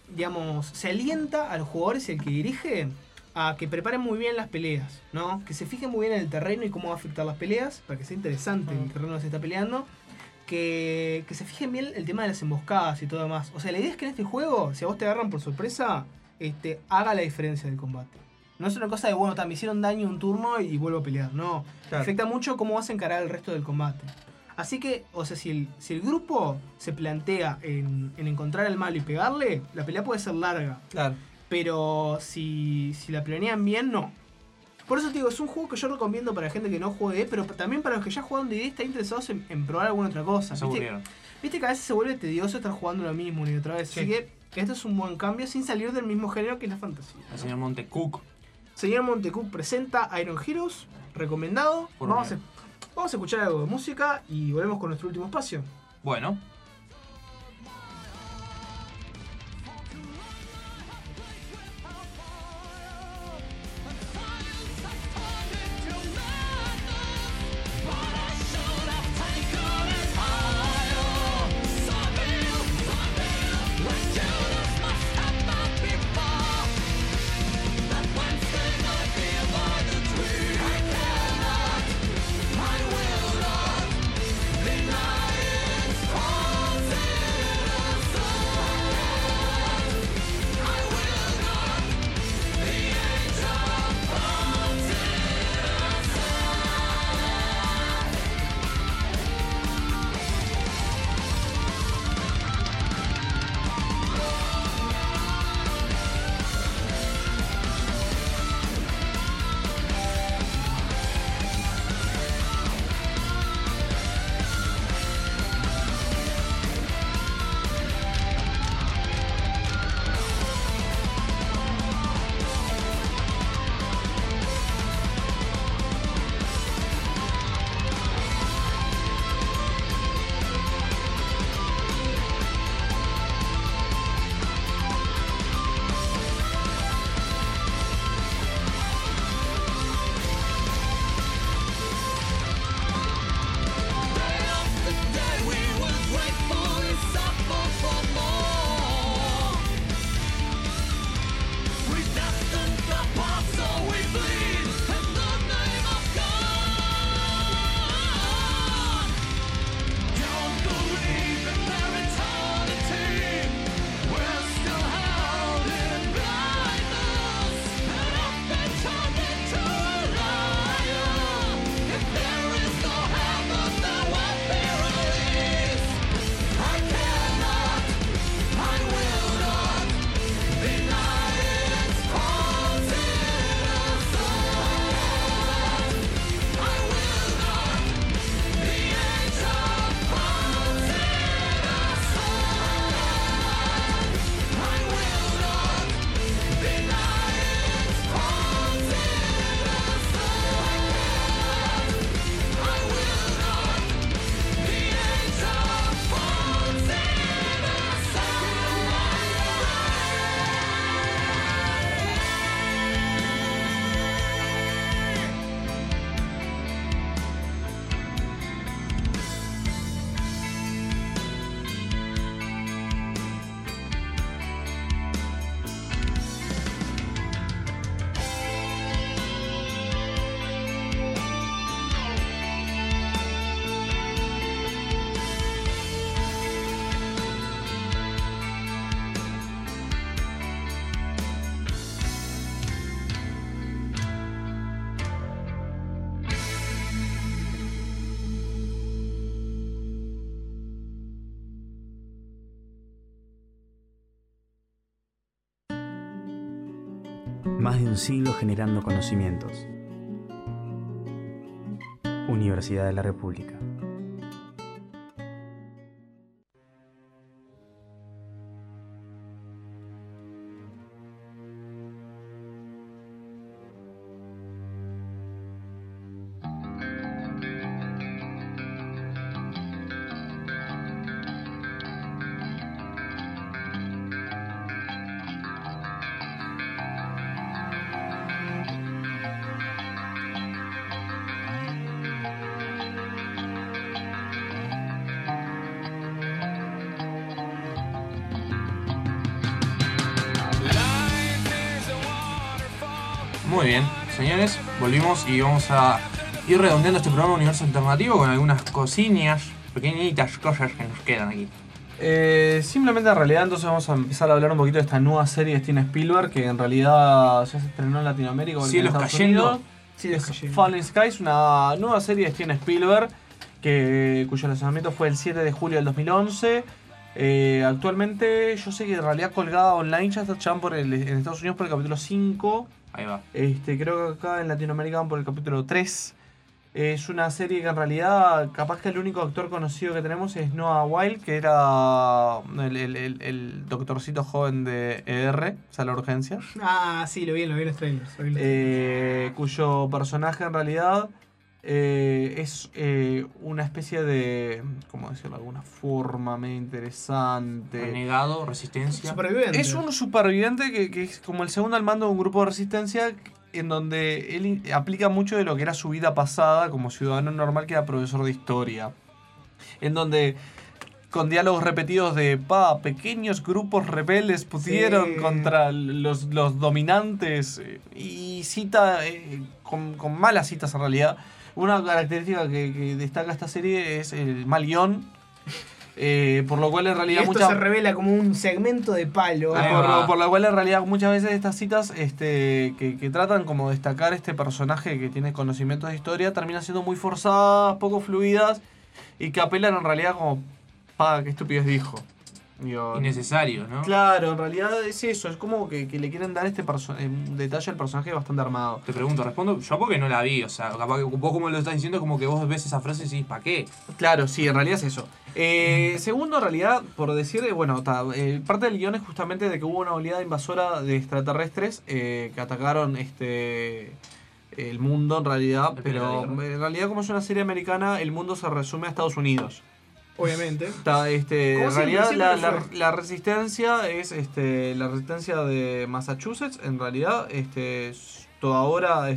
alienta a los jugadores y al que dirige a que preparen muy bien las peleas, ¿no? Que se fijen muy bien en el terreno y cómo va a afectar las peleas, para que sea interesante el terreno que se está peleando. Que se fijen bien el tema de las emboscadas y todo demás. O sea, la idea es que en este juego, si a vos te agarran por sorpresa, haga la diferencia del combate. No es una cosa de, bueno, me hicieron daño un turno y vuelvo a pelear. No, Claro. afecta mucho cómo vas a encarar el resto del combate. Así que, o sea, si el grupo se plantea en encontrar al malo y pegarle, la pelea puede ser larga. Claro. Pero si la planean bien, no. Por eso te digo, es un juego que yo recomiendo para la gente que no juegue, pero también para los que ya juegan D&D están interesados en probar alguna otra cosa. Se aburrieron. Viste que a veces se vuelve tedioso estar jugando lo mismo una y otra vez. Sí. Así que este es un buen cambio sin salir del mismo género que es la fantasía. El señor Montecook. Señor Montecook presenta Iron Heroes, recomendado. Por Vamos bien. a escuchar algo de música y volvemos con nuestro último espacio. Bueno. I will not deny its call. Más de un siglo generando conocimientos. Universidad de la República. Muy bien, señores, volvimos y vamos a ir redondeando este programa Universo Alternativo con algunas cosillas, pequeñitas cosas que nos quedan aquí. Simplemente en realidad entonces vamos a empezar a hablar un poquito de esta nueva serie de Steven Spielberg que en realidad ya se estrenó en Latinoamérica. o en Cielos Estados cayendo. Unidos. Fallen Skies, una nueva serie de Steven Spielberg cuyo lanzamiento fue el 7 de julio del 2011. Actualmente yo sé que en realidad colgada online ya está en Estados Unidos por el capítulo 5. Ahí va. Creo que acá en Latinoamérica van por el capítulo 3. Es una serie que en realidad capaz que el único actor conocido que tenemos es Noah Wyle, que era el doctorcito joven de ER, Sala de Urgencias. Ah, sí, lo vi en los trailers. Cuyo personaje en realidad es una especie de, ¿cómo decirlo de alguna forma medio interesante? Renegado, resistencia. Superviviente. Es un superviviente que es como el segundo al mando de un grupo de resistencia en donde él aplica mucho de lo que era su vida pasada como ciudadano normal, que era profesor de historia. En donde, con diálogos repetidos de pequeños grupos rebeldes pusieron contra los dominantes, y cita con malas citas en realidad. Una característica que destaca esta serie es el mal guión. Por lo cual en realidad y esto se revela como un segmento de palo. Por lo cual en realidad muchas veces estas citas que tratan como de destacar este personaje que tiene conocimientos de historia terminan siendo muy forzadas, poco fluidas y que apelan en realidad como qué estupidez dijo. Digo, innecesario, ¿no? Claro, en realidad es eso, es como que le quieren dar un detalle al personaje bastante armado. Te pregunto, respondo, yo porque no la vi, o sea, capaz que vos como lo estás diciendo, como que vos ves esa frase y decís, ¿para qué? Claro, sí, en realidad es eso. Segundo, en realidad, por decir, parte del guión es justamente de que hubo una oleada invasora de extraterrestres que atacaron el mundo en realidad, pero en realidad como es una serie americana, el mundo se resume a Estados Unidos. Obviamente. En realidad la resistencia es la resistencia de Massachusetts. En realidad, toda ahora,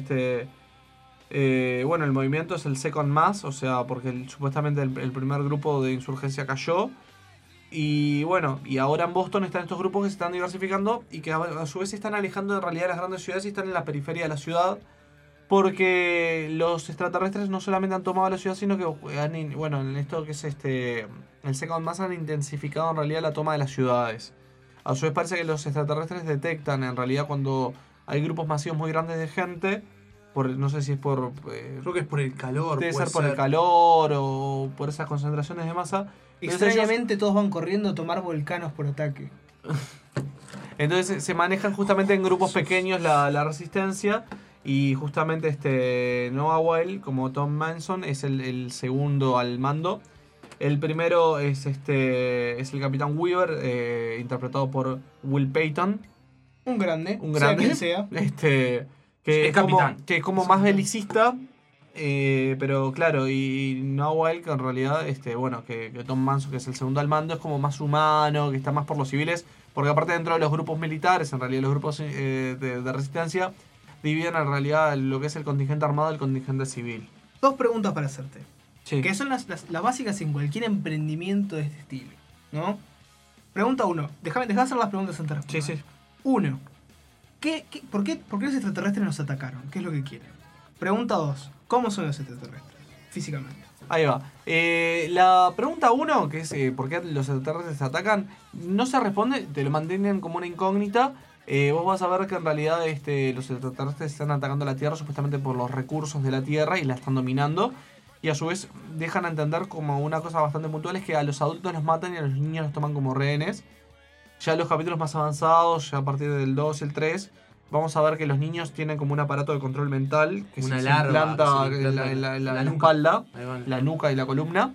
el movimiento es el Second Mass, o sea, porque supuestamente el primer grupo de insurgencia cayó. Y bueno, y ahora en Boston están estos grupos que se están diversificando y que a su vez se están alejando en realidad de las grandes ciudades y están en la periferia de la ciudad. Porque los extraterrestres no solamente han tomado la ciudad, sino que en esto que es el Second Mass han intensificado en realidad la toma de las ciudades. A su vez parece que los extraterrestres detectan en realidad cuando hay grupos masivos muy grandes de gente, no sé si es por... creo que es por el calor. Debe ser por el calor o por esas concentraciones de masa. Extrañamente todos van corriendo a tomar volcanos por ataque. Entonces se manejan justamente en grupos pequeños la resistencia. Y justamente Noah Wyle, como Tom Manson, es el segundo al mando. El primero es el Capitán Weaver, interpretado por Will Payton. Un grande. Sea quien sea. Que es capitán. Que es como más belicista. Pero claro, y Noah Wyle, que en realidad, que Tom Manson, que es el segundo al mando, es como más humano, que está más por los civiles. Porque aparte dentro de los grupos militares, en realidad los grupos de resistencia, dividen en realidad lo que es el contingente armado del contingente civil. Dos preguntas para hacerte. Sí. Que son las básicas en cualquier emprendimiento de este estilo, ¿no? Pregunta 1. Déjame hacer las preguntas antes de responder. Sí. 1. ¿Por qué los extraterrestres nos atacaron? ¿Qué es lo que quieren? Pregunta 2. ¿Cómo son los extraterrestres? Físicamente. Ahí va. La pregunta 1, que es ¿por qué los extraterrestres atacan? No se responde, te lo mantienen como una incógnita. Vos vas a ver que en realidad los extraterrestres están atacando la Tierra supuestamente por los recursos de la Tierra y la están dominando. Y a su vez dejan a entender como una cosa bastante puntual es que a los adultos los matan y a los niños los toman como rehenes. Ya en los capítulos más avanzados, ya a partir del 2 y el 3, vamos a ver que los niños tienen como un aparato de control mental que Una se larva, implanta que se le implanta en la nuca. espalda, Ahí va. la nuca y la columna.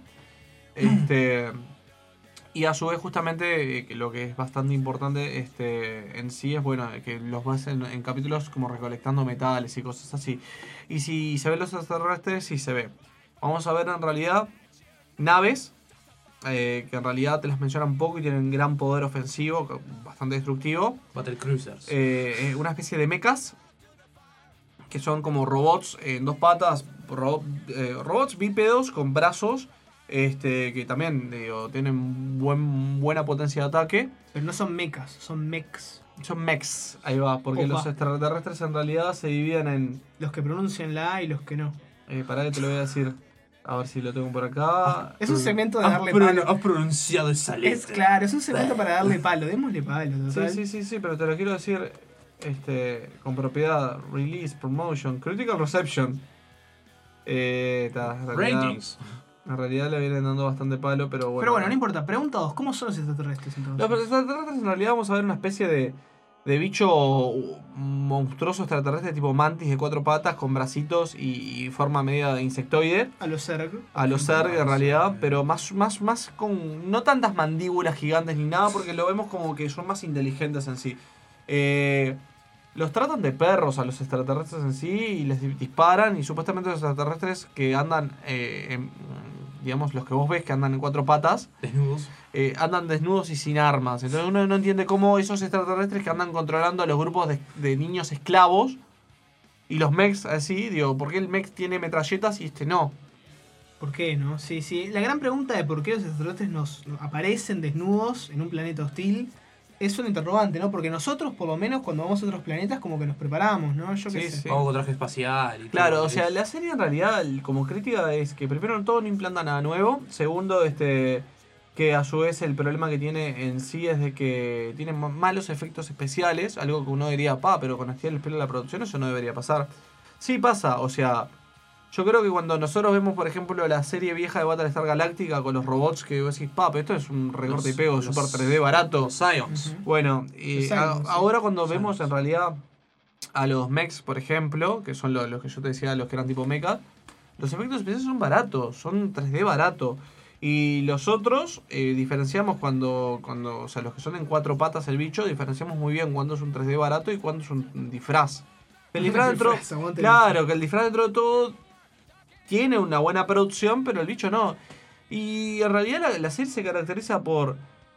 Y a su vez justamente que lo que es bastante importante en sí es bueno que los vas en capítulos como recolectando metales y cosas así. Y si se ven los extraterrestres, sí se ve. Vamos a ver en realidad naves que en realidad te las mencionan poco y tienen gran poder ofensivo, bastante destructivo. Battle Cruisers. Una especie de mechas que son como robots en dos patas, robots bípedos con brazos que también tienen buena potencia de ataque. Pero no son mechas, son mechs. Son mechs, ahí va, porque Opa. los extraterrestres en realidad se dividen en... Los que pronuncian la A y los que no. Pará que te lo voy a decir, a ver si lo tengo por acá. Es un segmento de darle palo. Has pronunciado esa letra. Es claro, es un segmento para darle palo. Démosle palo, total. Sí, pero te lo quiero decir con propiedad. Release, promotion, critical reception. Ratings. En realidad le vienen dando bastante palo, pero bueno. Pero bueno, no importa. Pregunta 2. ¿Cómo son los extraterrestres entonces? Los extraterrestres en realidad vamos a ver una especie de bicho monstruoso extraterrestre tipo mantis de 4 patas con bracitos y forma media de insectoide. A los Zerg. A los Zerg en realidad, pero más con no tantas mandíbulas gigantes ni nada porque lo vemos como que son más inteligentes en sí. Los tratan de perros a los extraterrestres en sí y les disparan y supuestamente los extraterrestres que andan, digamos los que vos ves que andan en 4 patas, Desnudos. andan desnudos y sin armas. Entonces uno no entiende cómo esos extraterrestres que andan controlando a los grupos de niños esclavos y los mechs así, digo, ¿por qué el mech tiene metralletas y este no? ¿Por qué no? Sí. La gran pregunta de por qué los extraterrestres nos aparecen desnudos en un planeta hostil es un interrogante, ¿no? Porque nosotros, por lo menos, cuando vamos a otros planetas, como que nos preparamos, ¿no? Yo qué sé. Sí. Vamos con traje espacial y Claro, todo, o sea, ¿ves? la serie en realidad, como crítica, es que primero todo no implanta nada nuevo. Segundo, que a su vez el problema que tiene en sí es de que tiene malos efectos especiales, algo que uno diría, pero con el pelo de la producción eso no debería pasar. Sí pasa, o sea, yo creo que cuando nosotros vemos, por ejemplo, la serie vieja de Battlestar Galactica con los robots que vos decís, pero esto es un recorte y pego super 3D barato. Science. Bueno, Los y Cylons, sí. ahora cuando vemos Cylons. en realidad a los mechs, por ejemplo, que son los que yo te decía, los que eran tipo mecha, los efectos especiales son baratos, son 3D barato. Y los otros diferenciamos cuando, o sea, los que son en 4 patas el bicho, diferenciamos muy bien cuándo es un 3D barato y cuándo es un disfraz. El disfraz dentro, Aguante el claro, que el disfraz dentro de todo tiene una buena producción, pero el bicho no. Y en realidad la serie se caracteriza por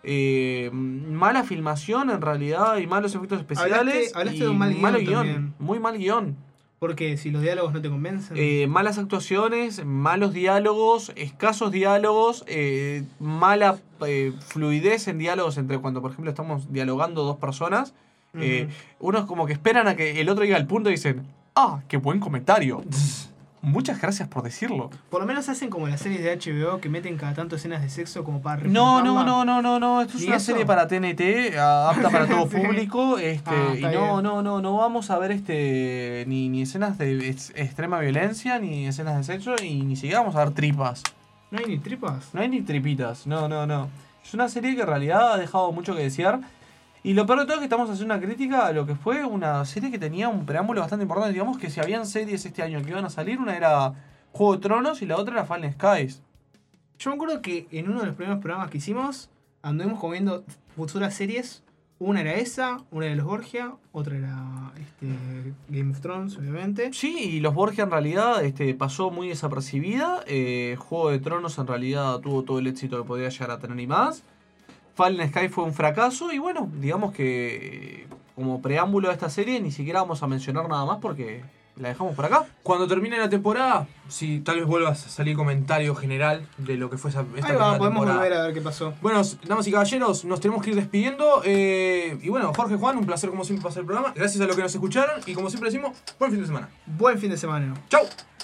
mala filmación en realidad y malos efectos especiales. Hablaste y de un mal malo guión también. muy mal guión. Porque si los diálogos no te convencen. Malas actuaciones, malos diálogos, escasos diálogos, mala fluidez en diálogos entre cuando, por ejemplo, estamos dialogando dos personas. Unos como que esperan a que el otro llegue al punto y dicen, qué buen comentario. Muchas gracias por decirlo. Por lo menos hacen como las series de HBO que meten cada tanto escenas de sexo como para No, refutarla. esto es ¿Ni una eso? serie para TNT, apta para todo Sí. público, y está no vamos a ver ni escenas de extrema violencia, ni escenas de sexo, y ni siquiera vamos a ver tripas. ¿No hay ni tripas? No hay ni tripitas, no. Es una serie que en realidad ha dejado mucho que desear. Y lo peor de todo es que estamos haciendo una crítica a lo que fue una serie que tenía un preámbulo bastante importante. Digamos que si habían series este año que iban a salir, una era Juego de Tronos y la otra era Fallen Skies. Yo me acuerdo que en uno de los primeros programas que hicimos, anduvimos comiendo futuras series. Una era esa, una era Los Borgia, otra era Game of Thrones, obviamente. Sí, y los Borgia en realidad pasó muy desapercibida. Juego de Tronos en realidad tuvo todo el éxito que podía llegar a tener y más. Fallen Sky fue un fracaso y bueno, digamos que como preámbulo a esta serie ni siquiera vamos a mencionar nada más porque la dejamos por acá. Cuando termine la temporada, si tal vez vuelva a salir comentario general de lo que fue esta Ahí va, primera podemos temporada. volver a ver qué pasó. Bueno, damas y caballeros, nos tenemos que ir despidiendo. Y bueno, Jorge, Juan, un placer como siempre pasar el programa. Gracias a los que nos escucharon y como siempre decimos, buen fin de semana. Buen fin de semana. ¡Chau!